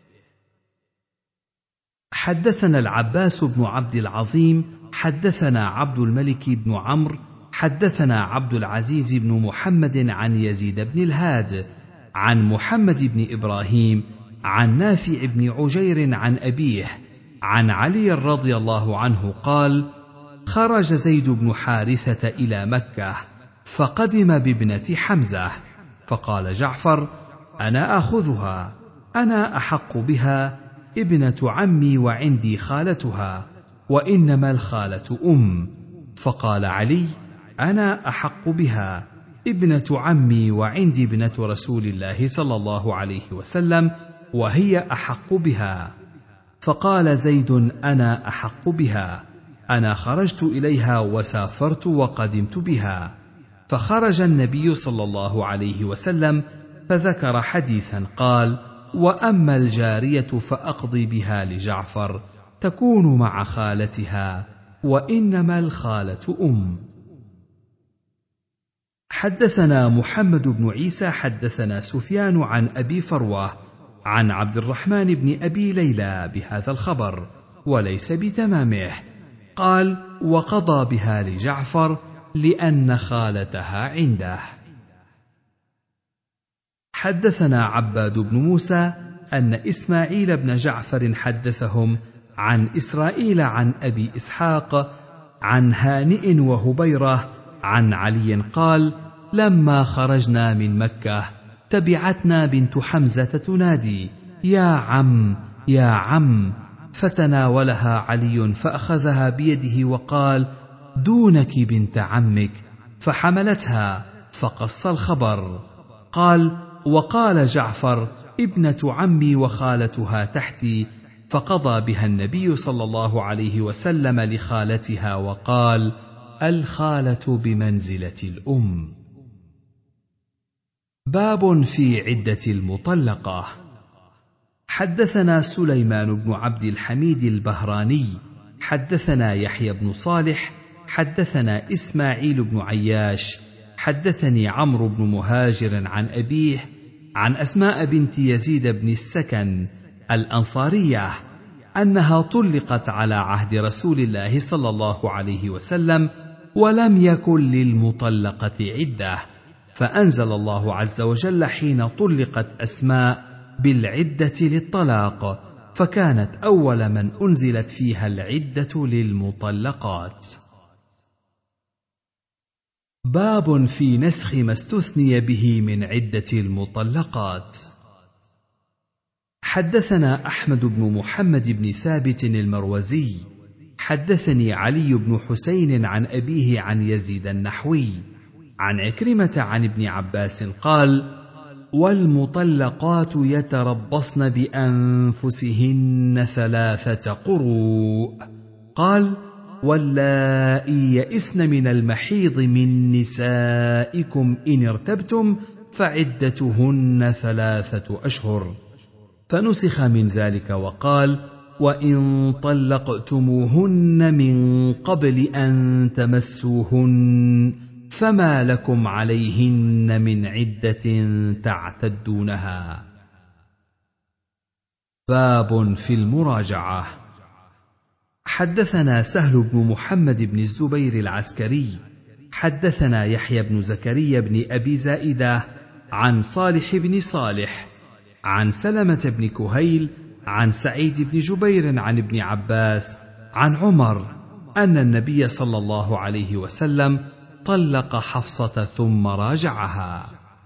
حدثنا العباس بن عبد العظيم حدثنا عبد الملك بن عمرو حدثنا عبد العزيز بن محمد عن يزيد بن الهاد عن محمد بن إبراهيم عن نافع بن عجير عن أبيه عن علي رضي الله عنه قال: خرج زيد بن حارثة إلى مكة فقدم بابنة حمزة، فقال جعفر: أنا آخذها، أنا أحق بها، ابنة عمي وعندي خالتها، وإنما الخالة أم. فقال علي: أنا أحق بها، ابنة عمي وعندي ابنة رسول الله صلى الله عليه وسلم وهي أحق بها. فقال زيد: أنا أحق بها، أنا خرجت إليها وسافرت وقدمت بها. فخرج النبي صلى الله عليه وسلم فذكر حديثا قال: وأما الجارية فأقضي بها لجعفر تكون مع خالتها، وإنما الخالة أم. حدثنا محمد بن عيسى حدثنا سفيان عن أبي فروة عن عبد الرحمن بن أبي ليلى بهذا الخبر وليس بتمامه. قال: وقضى بها لجعفر لأن خالتها عنده. حدثنا عباد بن موسى أن إسماعيل بن جعفر حدثهم عن إسرائيل عن أبي إسحاق عن هانئ وهبيرة عن علي قال: لما خرجنا من مكة تبعتنا بنت حمزة تنادي: يا عم يا عم، فتناولها علي فأخذها بيده وقال: دونك بنت عمك، فحملتها فقص الخبر. قال: وقال جعفر: ابنة عمي وخالتها تحتي، فقضى بها النبي صلى الله عليه وسلم لخالتها وقال: الخالة بمنزلة الأم. باب في عدة المطلقة. حدثنا سليمان بن عبد الحميد البهراني حدثنا يحيى بن صالح حدثنا إسماعيل بن عياش حدثني عمرو بن مهاجر عن أبيه عن أسماء بنت يزيد بن السكن الأنصارية أنها طلقت على عهد رسول الله صلى الله عليه وسلم، ولم يكن للمطلقة عدة، فأنزل الله عز وجل حين طلقت أسماء بالعدة للطلاق، فكانت أول من أنزلت فيها العدة للمطلقات. باب في نسخ ما استثني به من عدة المطلقات. حدثنا أحمد بن محمد بن ثابت المروزي حدثني علي بن حسين عن أبيه عن يزيد النحوي عن عكرمة عن ابن عباس قال: والمطلقات يتربصن بأنفسهن ثلاثة قروء. قال: واللائي يئسن من المحيض من نسائكم إن ارتبتم فعدتهن ثلاثة أشهر. فنسخ من ذلك وقال: وإن طلقتموهن من قبل أن تمسوهن فما لكم عليهن من عدة تعتدونها. باب في المراجعة. حدثنا سهل بن محمد بن الزبير العسكري حدثنا يحيى بن زكريا بن أبي زائدة عن صالح بن صالح عن سلمة بن كهيل عن سعيد بن جبير عن ابن عباس عن عمر أن النبي صلى الله عليه وسلم طلق حفصة ثم راجعها.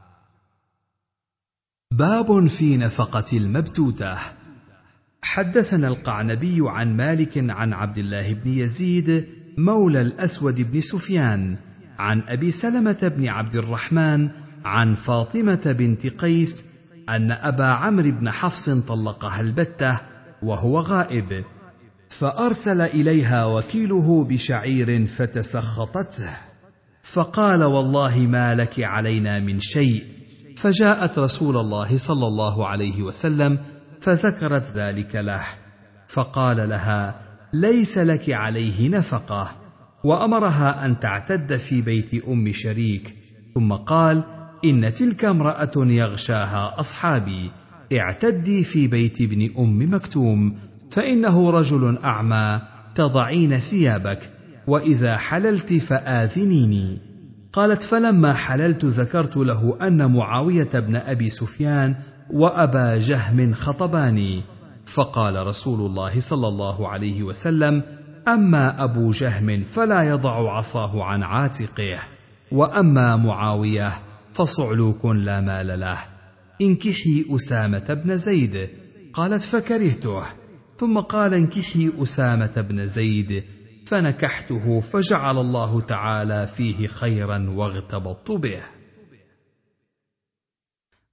باب في نفقة المبتوتة. حدثنا القعنبي عن مالك عن عبد الله بن يزيد مولى الأسود بن سفيان عن أبي سلمة بن عبد الرحمن عن فاطمة بنت قيس أن أبا عمرو بن حفص طلقها البتة وهو غائب، فأرسل إليها وكيله بشعير فتسخطته، فقال: والله ما لك علينا من شيء. فجاءت رسول الله صلى الله عليه وسلم فذكرت ذلك له، فقال لها: ليس لك عليه نفقة، وأمرها أن تعتد في بيت أم شريك، ثم قال: إن تلك امرأة يغشاها أصحابي، اعتدي في بيت ابن أم مكتوم، فإنه رجل أعمى، تضعين ثيابك، وإذا حللت فآذنيني. قالت: فلما حللت ذكرت له أن معاوية بن أبي سفيان وأبا جهم خطباني، فقال رسول الله صلى الله عليه وسلم: أما أبو جهم فلا يضع عصاه عن عاتقه، وأما معاوية فصعلوك لا مال له، انكحي أسامة بن زيد. قالت: فكرهته، ثم قال: انكحي أسامة بن زيد، فنكحته، فجعل الله تعالى فيه خيرا واغتبطت به.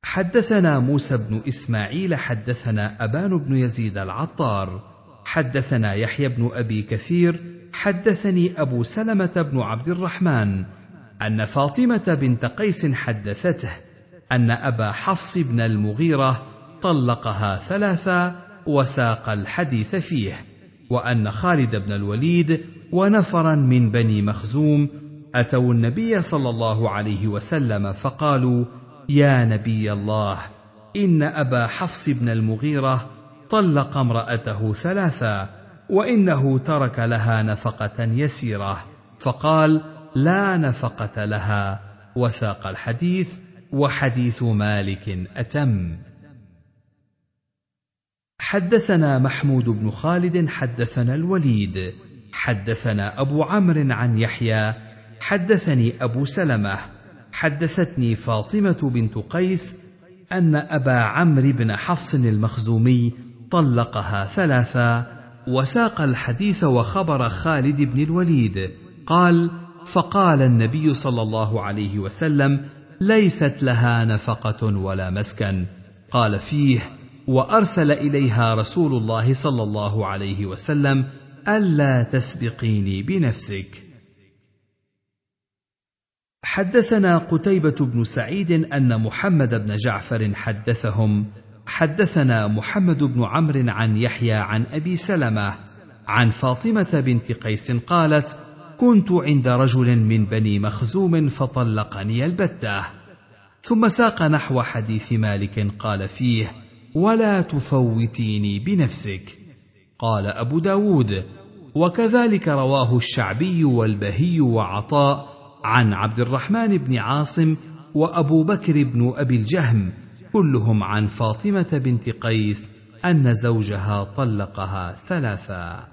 حدثنا موسى بن إسماعيل حدثنا أبان بن يزيد العطار حدثنا يحيى بن أبي كثير حدثني أبو سلمة بن عبد الرحمن أن فاطمة بنت قيس حدثته أن أبا حفص بن المغيرة طلقها ثلاثا وساق الحديث فيه، وأن خالد بن الوليد ونفرا من بني مخزوم أتوا النبي صلى الله عليه وسلم فقالوا: يا نبي الله، إن أبا حفص بن المغيرة طلق امرأته ثلاثا، وإنه ترك لها نفقة يسيرة، فقال: لا نفقة لها، وساق الحديث، وحديث مالك أتم. حدثنا محمود بن خالد حدثنا الوليد حدثنا أبو عمرو عن يحيى حدثني أبو سلمة حدثتني فاطمة بنت قيس أن أبا عمرو بن حفص المخزومي طلقها ثلاثا، وساق الحديث وخبر خالد بن الوليد قال: فقال النبي صلى الله عليه وسلم: ليست لها نفقة ولا مسكن. قال فيه: وأرسل إليها رسول الله صلى الله عليه وسلم: ألا تسبقيني بنفسك. حدثنا قتيبة بن سعيد أن محمد بن جعفر حدثهم حدثنا محمد بن عمرو عن يحيى عن أبي سلمة عن فاطمة بنت قيس قالت: كنت عند رجل من بني مخزوم فطلقني البتة. ثم ساق نحو حديث مالك قال فيه: ولا تفوتيني بنفسك. قال أبو داود: وكذلك رواه الشعبي والبهي وعطاء عن عبد الرحمن بن عاصم وأبو بكر بن أبي الجهم كلهم عن فاطمة بنت قيس أن زوجها طلقها ثلاثا.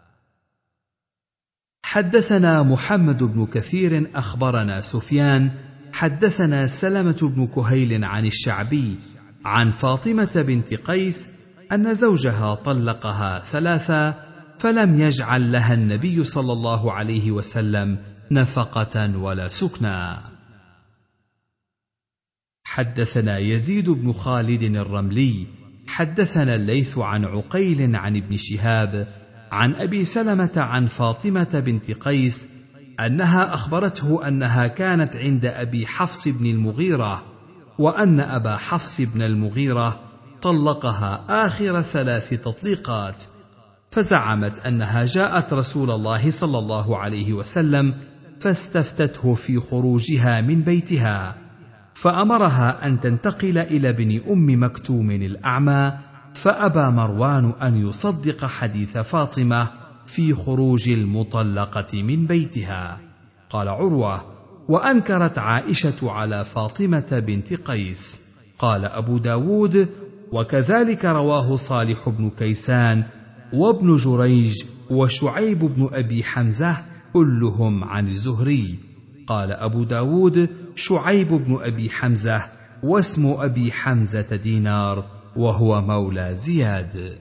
حدثنا محمد بن كثير أخبرنا سفيان حدثنا سلمة بن كهيل عن الشعبي عن فاطمة بنت قيس أن زوجها طلقها ثلاثا، فلم يجعل لها النبي صلى الله عليه وسلم نفقة ولا سكنا. حدثنا يزيد بن خالد الرملي حدثنا الليث عن عقيل عن ابن شهاب عن أبي سلمة عن فاطمة بنت قيس أنها أخبرته أنها كانت عند أبي حفص بن المغيرة، وأن أبا حفص بن المغيرة طلقها آخر ثلاث تطليقات، فزعمت أنها جاءت رسول الله صلى الله عليه وسلم فاستفتته في خروجها من بيتها، فأمرها أن تنتقل إلى ابن أم مكتوم الأعمى، فأبى مروان أن يصدق حديث فاطمة في خروج المطلقة من بيتها. قال عروة: وأنكرت عائشة على فاطمة بنت قيس. قال أبو داود: وكذلك رواه صالح بن كيسان وابن جريج وشعيب بن أبي حمزة كلهم عن الزهري. قال أبو داود: شعيب بن أبي حمزة، واسم أبي حمزة دينار، وهو مولى زياد.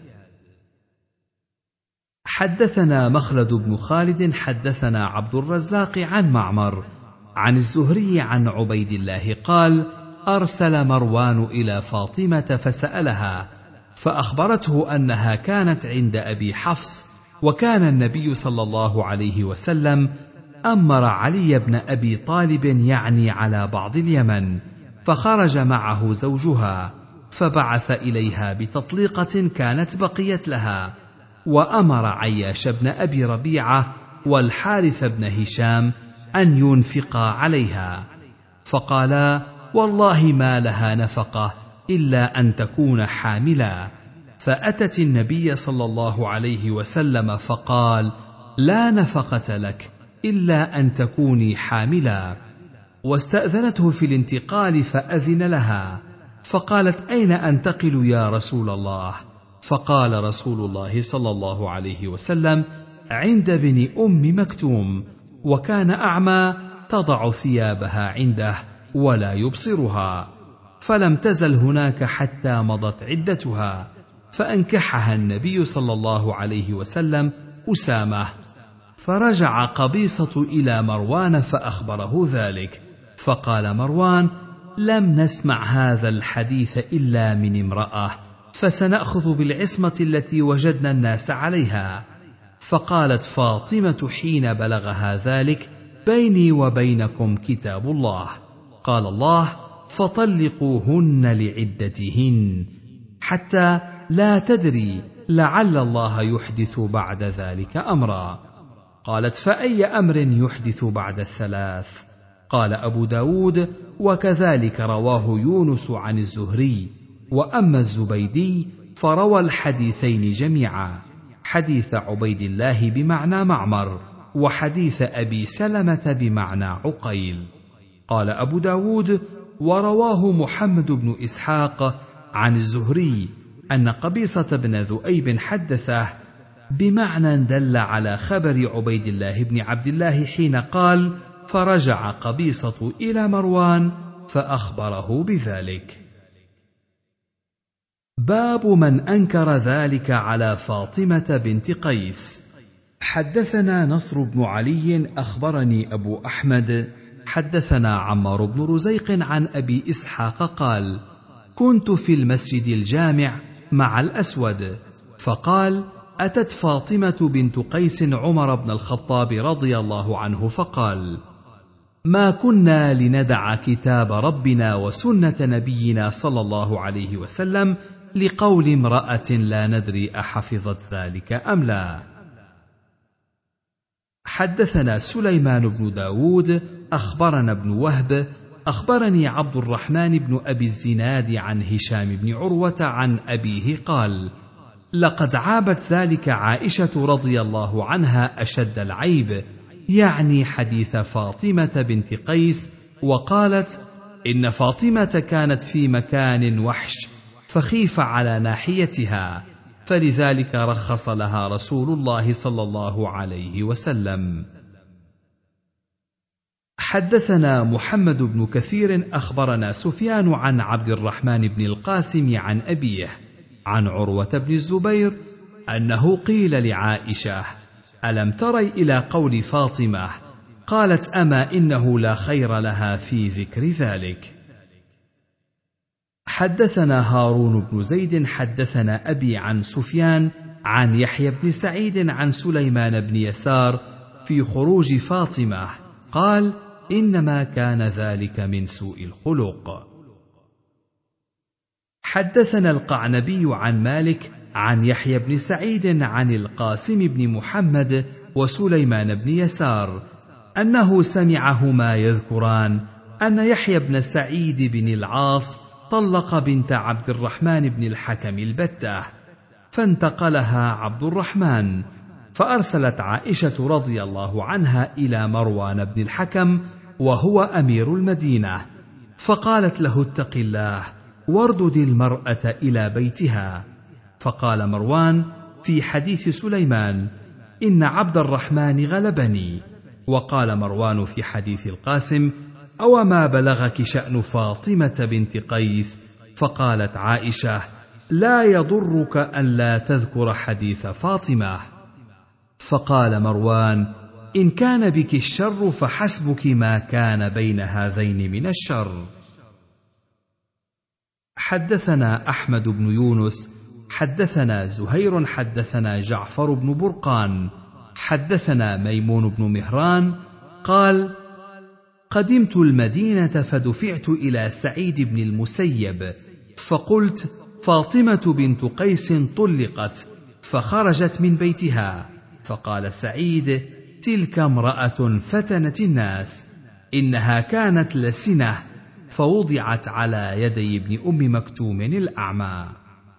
حدثنا مخلد بن خالد حدثنا عبد الرزاق عن معمر عن الزهري عن عبيد الله قال: أرسل مروان إلى فاطمة فسألها، فأخبرته أنها كانت عند أبي حفص، وكان النبي صلى الله عليه وسلم أمر علي بن أبي طالب يعني على بعض اليمن، فخرج معه زوجها، فبعث إليها بتطليقة كانت بقيت لها، وأمر عياش بن أبي ربيعة والحارث بن هشام أن ينفقا عليها، فقالا: والله ما لها نفقة إلا أن تكون حاملا. فأتت النبي صلى الله عليه وسلم فقال: لا نفقة لك إلا أن تكوني حاملا. واستأذنته في الانتقال فأذن لها، فقالت: أين أنتقل يا رسول الله؟ فقال رسول الله صلى الله عليه وسلم: عند ابن أم مكتوم، وكان أعمى، تضع ثيابها عنده ولا يبصرها. فلم تزل هناك حتى مضت عدتها، فأنكحها النبي صلى الله عليه وسلم أسامة. فرجع قبيصة إلى مروان فأخبره ذلك، فقال مروان: لم نسمع هذا الحديث إلا من امرأة، فسنأخذ بالعصمة التي وجدنا الناس عليها. فقالت فاطمة حين بلغها ذلك: بيني وبينكم كتاب الله، قال الله: فطلقوهن لعدتهن، حتى لا تدري لعل الله يحدث بعد ذلك أمرا. قالت: فأي أمر يحدث بعد الثلاث؟ قال أبو داود: وكذلك رواه يونس عن الزهري. وأما الزبيدي فروى الحديثين جميعا، حديث عبيد الله بمعنى معمر، وحديث أبي سلمة بمعنى عقيل. قال أبو داود: ورواه محمد بن إسحاق عن الزهري أن قبيصة بن ذؤيب حدثه بمعنى دل على خبر عبيد الله بن عبد الله حين قال: فرجع قبيصة إلى مروان فأخبره بذلك. باب من أنكر ذلك على فاطمة بنت قيس. حدثنا نصر بن علي أخبرني أبو أحمد حدثنا عمار بن رزيق عن أبي إسحاق قال: كنت في المسجد الجامع مع الأسود، فقال: أتت فاطمة بنت قيس عمر بن الخطاب رضي الله عنه فقال: ما كنا لندع كتاب ربنا وسنة نبينا صلى الله عليه وسلم لقول امرأة لا ندري أحفظت ذلك أم لا. حدثنا سليمان بن داود أخبرنا ابن وهب أخبرني عبد الرحمن بن أبي الزناد عن هشام بن عروة عن أبيه قال: لقد عابت ذلك عائشة رضي الله عنها أشد العيب، يعني حديث فاطمة بنت قيس، وقالت: إن فاطمة كانت في مكان وحش فخيف على ناحيتها، فلذلك رخص لها رسول الله صلى الله عليه وسلم. حدثنا محمد بن كثير أخبرنا سفيان عن عبد الرحمن بن القاسم عن أبيه عن عروة بن الزبير أنه قيل لعائشة: ألم تري إلى قول فاطمة؟ قالت: أما إنه لا خير لها في ذكر ذلك. حدثنا هارون بن زيد حدثنا أبي عن سفيان عن يحيى بن سعيد عن سليمان بن يسار في خروج فاطمة قال: إنما كان ذلك من سوء الخلق. حدثنا القعنبي عن مالك عن يحيى بن سعيد عن القاسم بن محمد وسليمان بن يسار أنه سمعهما يذكران أن يحيى بن سعيد بن العاص طلق بنت عبد الرحمن بن الحكم البتة، فانتقلها عبد الرحمن، فأرسلت عائشة رضي الله عنها إلى مروان بن الحكم وهو أمير المدينة، فقالت له: اتق الله واردد المرأة إلى بيتها. فقال مروان في حديث سليمان: إن عبد الرحمن غلبني. وقال مروان في حديث القاسم: أو ما بلغك شأن فاطمة بنت قيس؟ فقالت عائشة: لا يضرك أن لا تذكر حديث فاطمة. فقال مروان: إن كان بك الشر فحسبك ما كان بين هذين من الشر. حدثنا أحمد بن يونس حدثنا زهير حدثنا جعفر بن برقان حدثنا ميمون بن مهران قال: قدمت المدينة فدفعت إلى سعيد بن المسيب، فقلت: فاطمة بنت قيس طلقت، فخرجت من بيتها. فقال سعيد: تلك امرأة فتنت الناس، إنها كانت لسنة، فوضعت على يدي ابن أم مكتوم الأعمى.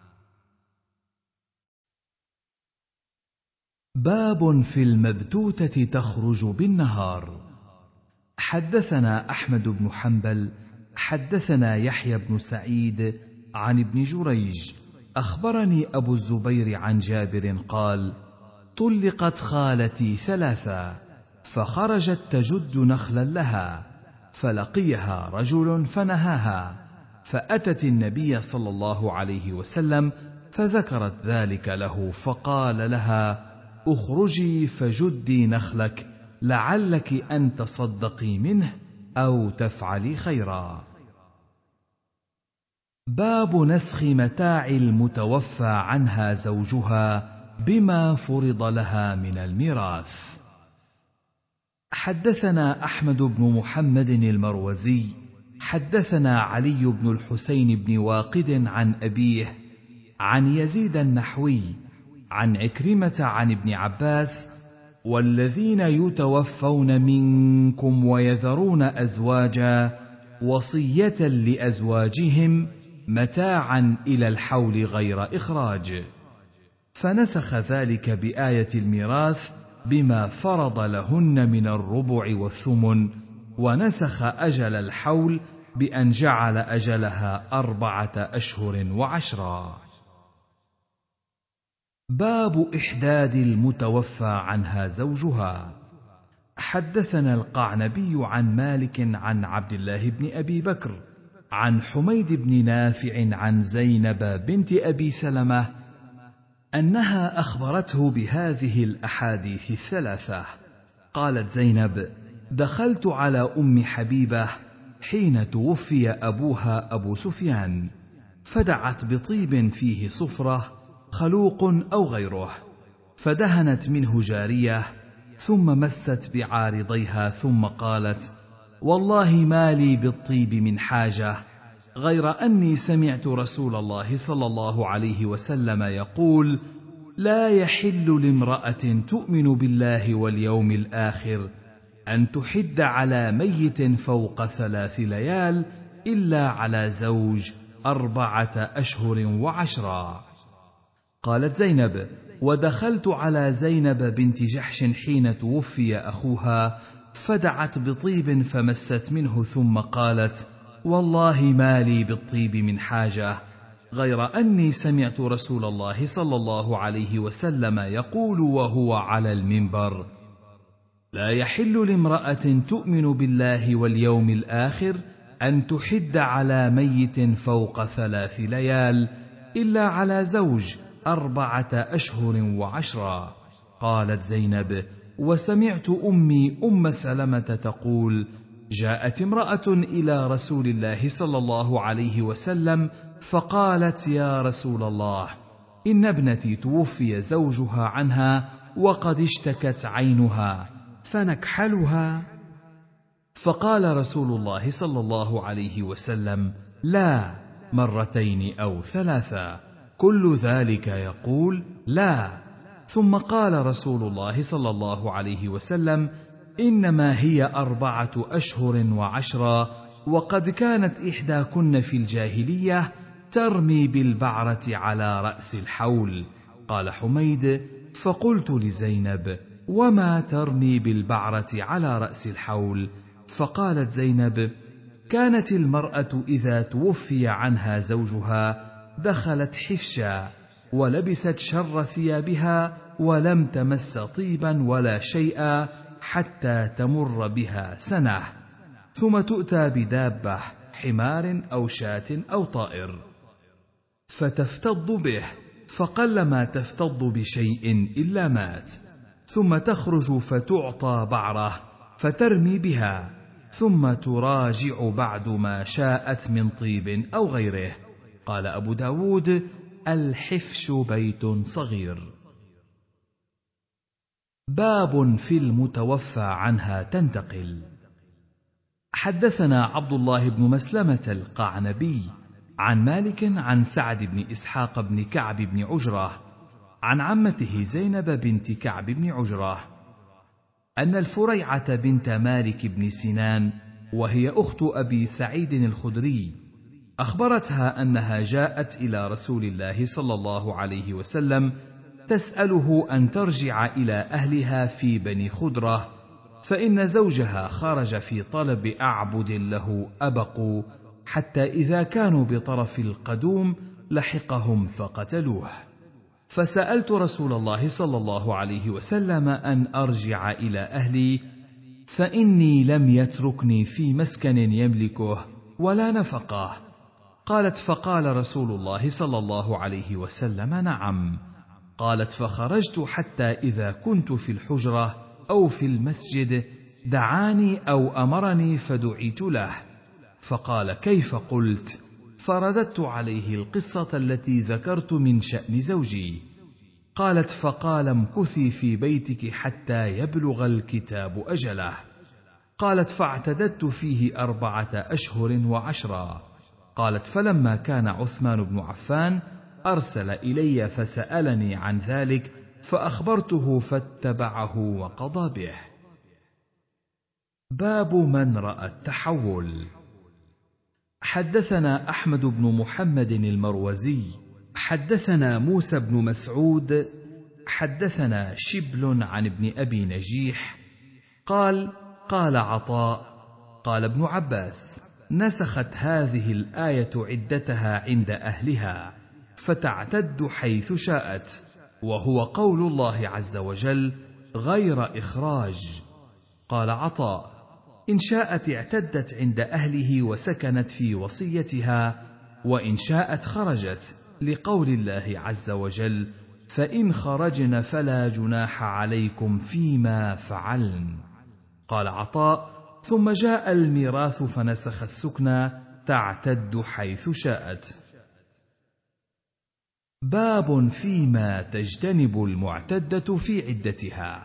باب في المبتوتة تخرج بالنهار. حدثنا أحمد بن حنبل حدثنا يحيى بن سعيد عن ابن جريج أخبرني أبو الزبير عن جابر قال: طلقت خالتي ثلاثا، فخرجت تجد نخلا لها، فلقيها رجل فنهاها، فأتت النبي صلى الله عليه وسلم فذكرت ذلك له، فقال لها: اخرجي فجدي نخلك لعلك أن تصدقي منه أو تفعلي خيرا. باب نسخ متاع المتوفى عنها زوجها بما فرض لها من الميراث. حدثنا أحمد بن محمد المروزي حدثنا علي بن الحسين بن واقد عن أبيه عن يزيد النحوي عن عكرمة عن ابن عباس: والذين يتوفون منكم ويذرون أزواجا وصية لأزواجهم متاعا إلى الحول غير إخراج. فنسخ ذلك بآية الميراث بما فرض لهن من الربع والثمن، ونسخ أجل الحول بأن جعل أجلها أربعة أشهر وعشرا. باب إحداد المتوفى عنها زوجها. حدثنا القعنبي عن مالك عن عبد الله بن أبي بكر عن حميد بن نافع عن زينب بنت أبي سلمة أنها أخبرته بهذه الأحاديث الثلاثة. قالت زينب: دخلت على أم حبيبة حين توفي أبوها أبو سفيان، فدعت بطيب فيه صفرة خلوق أو غيره، فدهنت منه جارية، ثم مست بعارضيها، ثم قالت: والله ما لي بالطيب من حاجة، غير أني سمعت رسول الله صلى الله عليه وسلم يقول: لا يحل لامرأة تؤمن بالله واليوم الآخر أن تحد على ميت فوق ثلاث ليال إلا على زوج أربعة أشهر وعشرا. قالت زينب: ودخلت على زينب بنت جحش حين توفي أخوها، فدعت بطيب فمست منه، ثم قالت: والله ما لي بالطيب من حاجة، غير أني سمعت رسول الله صلى الله عليه وسلم يقول وهو على المنبر: لا يحل لامرأة تؤمن بالله واليوم الآخر أن تحد على ميت فوق ثلاث ليال إلا على زوج أربعة أشهر وعشرا. قالت زينب: وسمعت أمي أم سلمة تقول: جاءت امرأة إلى رسول الله صلى الله عليه وسلم فقالت: يا رسول الله، إن ابنتي توفي زوجها عنها وقد اشتكت عينها، فنكحلها؟ فقال رسول الله صلى الله عليه وسلم: لا، مرتين أو ثلاثة، كل ذلك يقول لا. ثم قال رسول الله صلى الله عليه وسلم: إنما هي أربعة أشهر وعشرا، وقد كانت إحداكن في الجاهلية ترمي بالبعرة على رأس الحول. قال حميد: فقلت لزينب: وما ترمي بالبعرة على رأس الحول؟ فقالت زينب: كانت المرأة إذا توفي عنها زوجها دخلت حفشا، ولبست شر ثيابها، ولم تمس طيبا ولا شيئا حتى تمر بها سنة، ثم تؤتى بدابة، حمار أو شاة أو طائر، فتفتض به، فقلما تفتض بشيء إلا مات، ثم تخرج فتعطى بعرة فترمي بها، ثم تراجع بعد ما شاءت من طيب أو غيره. قال أبو داود: الحفش بيت صغير. باب في المتوفى عنها تنتقل. حدثنا عبد الله بن مسلمة القعنبي عن مالك عن سعد بن إسحاق بن كعب بن عجرة عن عمته زينب بنت كعب بن عجرة أن الفريعة بنت مالك بن سنان، وهي أخت أبي سعيد الخدري، أخبرتها أنها جاءت إلى رسول الله صلى الله عليه وسلم تسأله أن ترجع إلى أهلها في بني خدرة، فإن زوجها خرج في طلب أعبد له أبقوا، حتى إذا كانوا بطرف القدوم لحقهم فقتلوه. فسألت رسول الله صلى الله عليه وسلم أن أرجع إلى أهلي، فإني لم يتركني في مسكن يملكه ولا نفقه. قالت: فقال رسول الله صلى الله عليه وسلم: نعم. قالت: فخرجت حتى إذا كنت في الحجرة أو في المسجد دعاني أو أمرني فدعيت له، فقال: كيف قلت؟ فرددت عليه القصة التي ذكرت من شأن زوجي. قالت: فقال: امكثي في بيتك حتى يبلغ الكتاب أجله. قالت: فاعتددت فيه أربعة أشهر وعشرا. قالت: فلما كان عثمان بن عفان أرسل إلي فسألني عن ذلك فأخبرته فاتبعه وقضى به. باب من رأى التحول. حدثنا أحمد بن محمد المروزي حدثنا موسى بن مسعود حدثنا شبل عن ابن أبي نجيح قال: قال عطاء: قال ابن عباس: نسخت هذه الآية عدتها عند أهلها فتعتد حيث شاءت، وهو قول الله عز وجل: غير إخراج. قال عطاء: إن شاءت اعتدت عند أهله وسكنت في وصيتها، وإن شاءت خرجت، لقول الله عز وجل: فإن خرجن فلا جناح عليكم فيما فعلن. قال عطاء: ثم جاء الميراث فنسخ السكنى تعتد حيث شاءت. باب فيما تجتنب المعتدة في عدتها.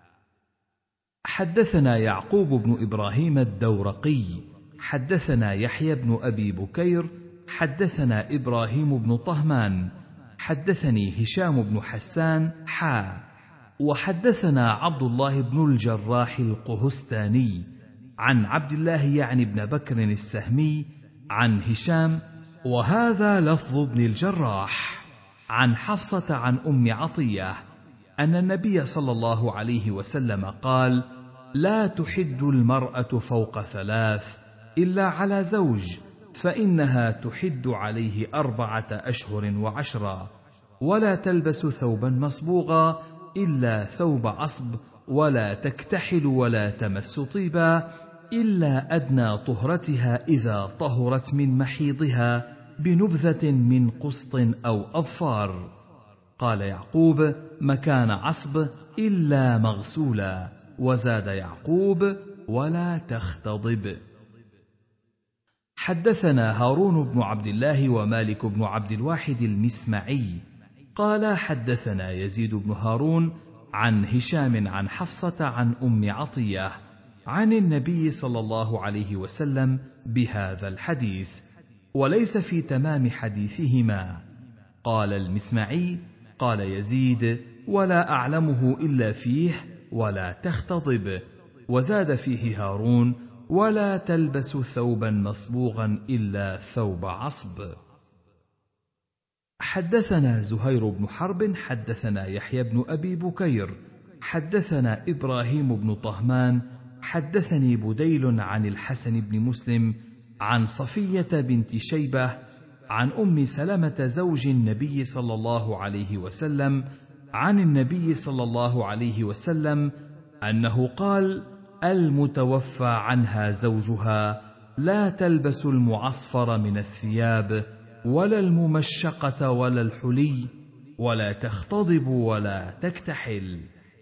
حدثنا يعقوب بن إبراهيم الدورقي حدثنا يحيى بن أبي بكير حدثنا إبراهيم بن طهمان حدثني هشام بن حسان حا وحدثنا عبد الله بن الجراح القهستاني عن عبد الله يعني بن بكر السهمي عن هشام، وهذا لفظ ابن الجراح، عن حفصة عن أم عطية أن النبي صلى الله عليه وسلم قال: لا تحد المرأة فوق ثلاث إلا على زوج، فإنها تحد عليه أربعة أشهر وعشرا، ولا تلبس ثوبا مصبوغا إلا ثوب عصب، ولا تكتحل ولا تمس طيبا إلا أدنى طهرتها إذا طهرت من محيضها بنبذة من قسط أو أظفار. قال يعقوب: مكان عصب إلا مغسولا. وزاد يعقوب: ولا تختضب. حدثنا هارون بن عبد الله ومالك بن عبد الواحد المسمعي قال: حدثنا يزيد بن هارون عن هشام عن حفصة عن أم عطية عن النبي صلى الله عليه وسلم بهذا الحديث، وليس في تمام حديثهما. قال المسمعي: قال يزيد: ولا أعلمه إلا فيه ولا تختضب. وزاد فيه هارون: ولا تلبس ثوبا مصبوغا إلا ثوب عصب. حدثنا زهير بن حرب حدثنا يحيى بن أبي بكير حدثنا إبراهيم بن طهمان حدثني بديل عن الحسن بن مسلم عن صفية بنت شيبة عن أم سلمة زوج النبي صلى الله عليه وسلم عن النبي صلى الله عليه وسلم أنه قال: المتوفى عنها زوجها لا تلبس المعصفر من الثياب ولا الممشقة ولا الحلي، ولا تختضب ولا تكتحل.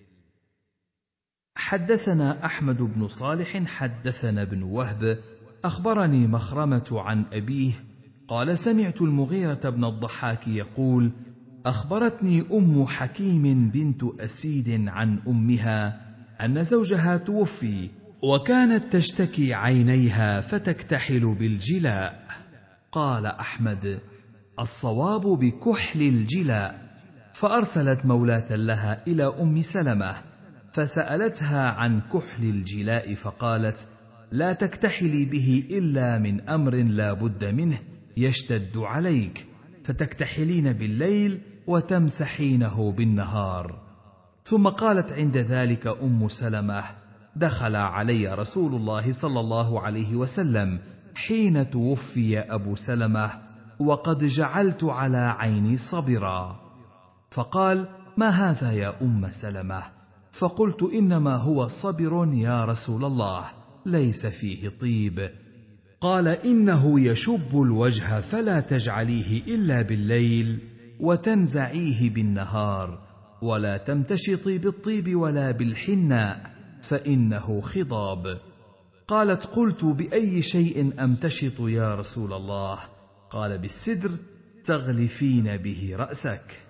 حدثنا أحمد بن صالح حدثنا ابن وهب أخبرني مخرمة عن أبيه قال: سمعت المغيرة بن الضحاك يقول: أخبرتني أم حكيم بنت أسيد عن أمها أن زوجها توفي، وكانت تشتكي عينيها فتكتحل بالجلاء. قال أحمد: الصواب بكحل الجلاء. فأرسلت مولاة لها إلى أم سلمة فسألتها عن كحل الجلاء فقالت: لا تكتحلي به إلا من أمر لا بد منه يشتد عليك، فتكتحلين بالليل وتمسحينه بالنهار. ثم قالت عند ذلك أم سلمة: دخل علي رسول الله صلى الله عليه وسلم حين توفي أبو سلمة وقد جعلت على عيني صبرا، فقال: ما هذا يا أم سلمة؟ فقلت: إنما هو صبر يا رسول الله، ليس فيه طيب. قال: إنه يشب الوجه فلا تجعليه إلا بالليل وتنزعيه بالنهار، ولا تمتشطي بالطيب ولا بالحناء فإنه خضاب. قالت: قلت: بأي شيء أمتشط يا رسول الله؟ قال بالسدر تغلفين به رأسك.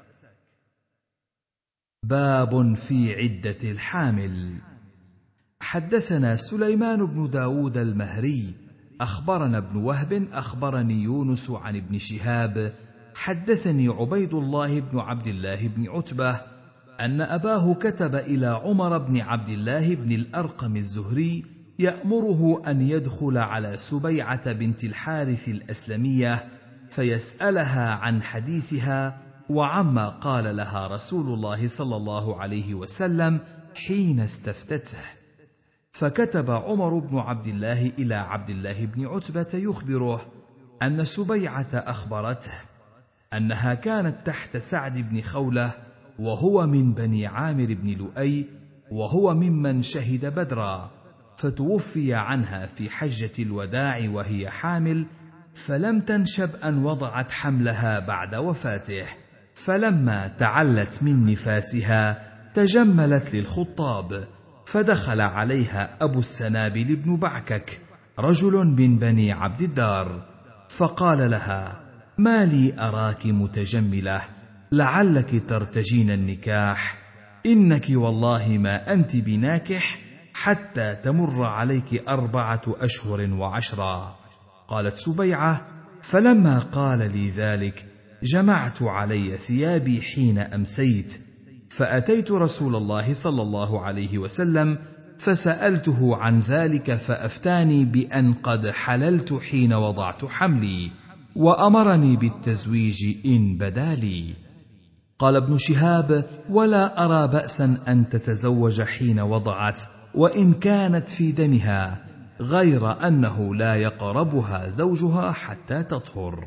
باب في عدة الحامل. حدثنا سليمان بن داود المهري أخبرنا ابن وهب أخبرني يونس عن ابن شهاب حدثني عبيد الله بن عبد الله بن عتبة أن أباه كتب إلى عمر بن عبد الله بن الأرقم الزهري يأمره أن يدخل على سبيعة بنت الحارث الأسلمية فيسألها عن حديثها وعما قال لها رسول الله صلى الله عليه وسلم حين استفتته. فكتب عمر بن عبد الله إلى عبد الله بن عتبة يخبره أن سبيعة أخبرته أنها كانت تحت سعد بن خولة وهو من بني عامر بن لؤي وهو ممن شهد بدرا، فتوفي عنها في حجة الوداع وهي حامل، فلم تنشب أن وضعت حملها بعد وفاته، فلما تعلت من نفاسها تجملت للخطاب، فدخل عليها أبو السنابل بن بعكك رجل من بني عبد الدار، فقال لها: ما لي أراك متجملة، لعلك ترتجين النكاح، إنك والله ما أنت بناكح حتى تمر عليك أربعة أشهر وعشرا. قالت سبيعة: فلما قال لي ذلك جمعت علي ثيابي حين أمسيت، فأتيت رسول الله صلى الله عليه وسلم فسألته عن ذلك فأفتاني بأن قد حللت حين وضعت حملي، وأمرني بالتزويج إن بدا لي. قال ابن شهاب: ولا أرى بأسا أن تتزوج حين وضعت وإن كانت في دمها، غير أنه لا يقربها زوجها حتى تطهر.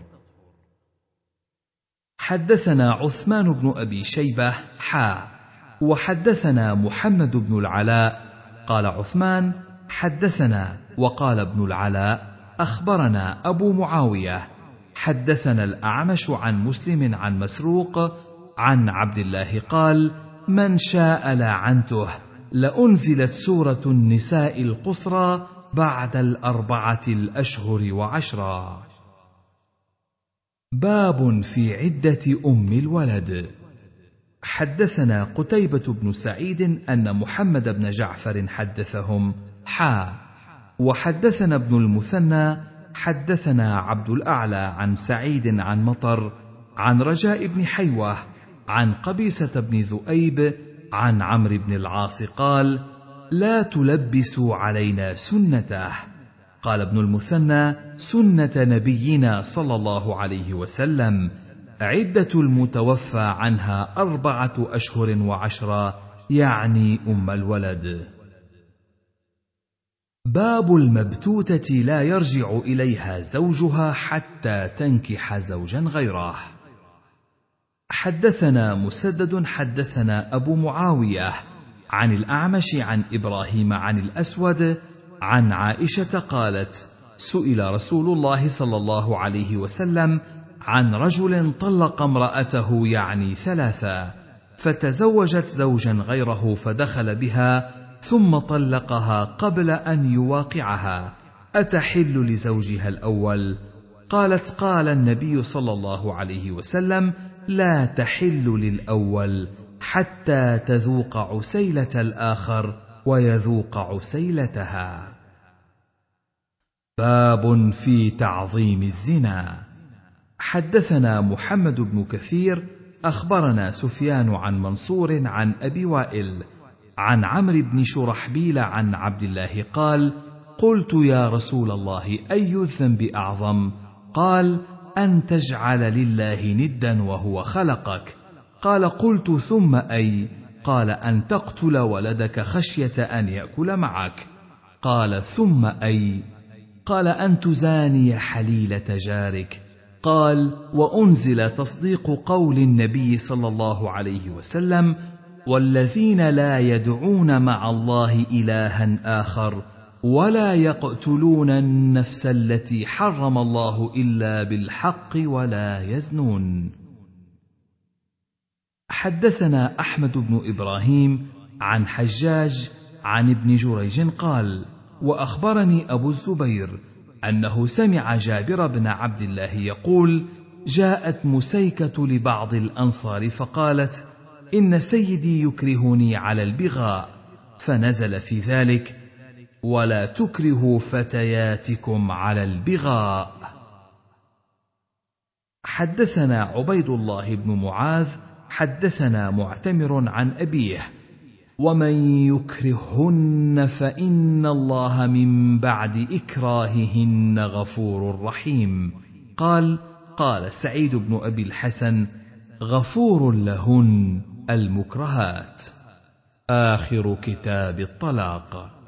حدثنا عثمان بن أبي شيبة حا وحدثنا محمد بن العلاء قال عثمان: حدثنا، وقال ابن العلاء: أخبرنا أبو معاوية حدثنا الأعمش عن مسلم عن مسروق عن عبد الله قال: من شاء لعنته، لأنزلت سورة النساء القصرى بعد الأربعة الأشهر وعشرا. باب في عدة أم الولد. حدثنا قتيبة بن سعيد أن محمد بن جعفر حدثهم حا وحدثنا ابن المثنى حدثنا عبد الأعلى عن سعيد عن مطر عن رجاء بن حيوة عن قبيسة بن ذؤيب عن عمرو بن العاص قال: لا تلبسوا علينا سنته. قال ابن المثنى: سنة نبينا صلى الله عليه وسلم، عدة المتوفى عنها أربعة أشهر وعشرة، يعني أم الولد. باب المبتوتة لا يرجع إليها زوجها حتى تنكح زوجا غيره. حدثنا مسدد حدثنا أبو معاوية عن الأعمش عن إبراهيم عن الأسود عن عائشة قالت: سئل رسول الله صلى الله عليه وسلم عن رجل طلق امرأته يعني ثلاثة، فتزوجت زوجا غيره فدخل بها ثم طلقها قبل أن يواقعها، أتحل لزوجها الأول؟ قالت: قال النبي صلى الله عليه وسلم: لا تحل للأول حتى تذوق عسيلة الآخر ويذوق عسيلتها. باب في تعظيم الزنا. حدثنا محمد بن كثير أخبرنا سفيان عن منصور عن أبي وائل عن عمرو بن شرحبيل عن عبد الله قال: قلت يا رسول الله أي الذنب أعظم؟ قال: أن تجعل لله ندا وهو خلقك. قال: قلت ثم أي؟ قال: أن تقتل ولدك خشية أن يأكل معك. قال: ثم أي؟ قال: أن تزاني حليلة جارك. قال: وأنزل تصديق قول النبي صلى الله عليه وسلم: والذين لا يدعون مع الله إلها آخر ولا يقتلون النفس التي حرم الله إلا بالحق ولا يزنون. حدثنا أحمد بن إبراهيم عن حجاج عن ابن جريج قال: وأخبرني أبو الزبير أنه سمع جابر بن عبد الله يقول: جاءت مسيكة لبعض الأنصار فقالت: إن سيدي يكرهني على البغاء، فنزل في ذلك: ولا تكرهوا فتياتكم على البغاء. حدثنا عبيد الله بن معاذ حدثنا معتمر عن أبيه: ومن يكرههن فإن الله من بعد إكراههن غفور رحيم. قال: قال سعيد بن أبي الحسن: غفور لهن المكرهات. آخر كتاب الطلاق.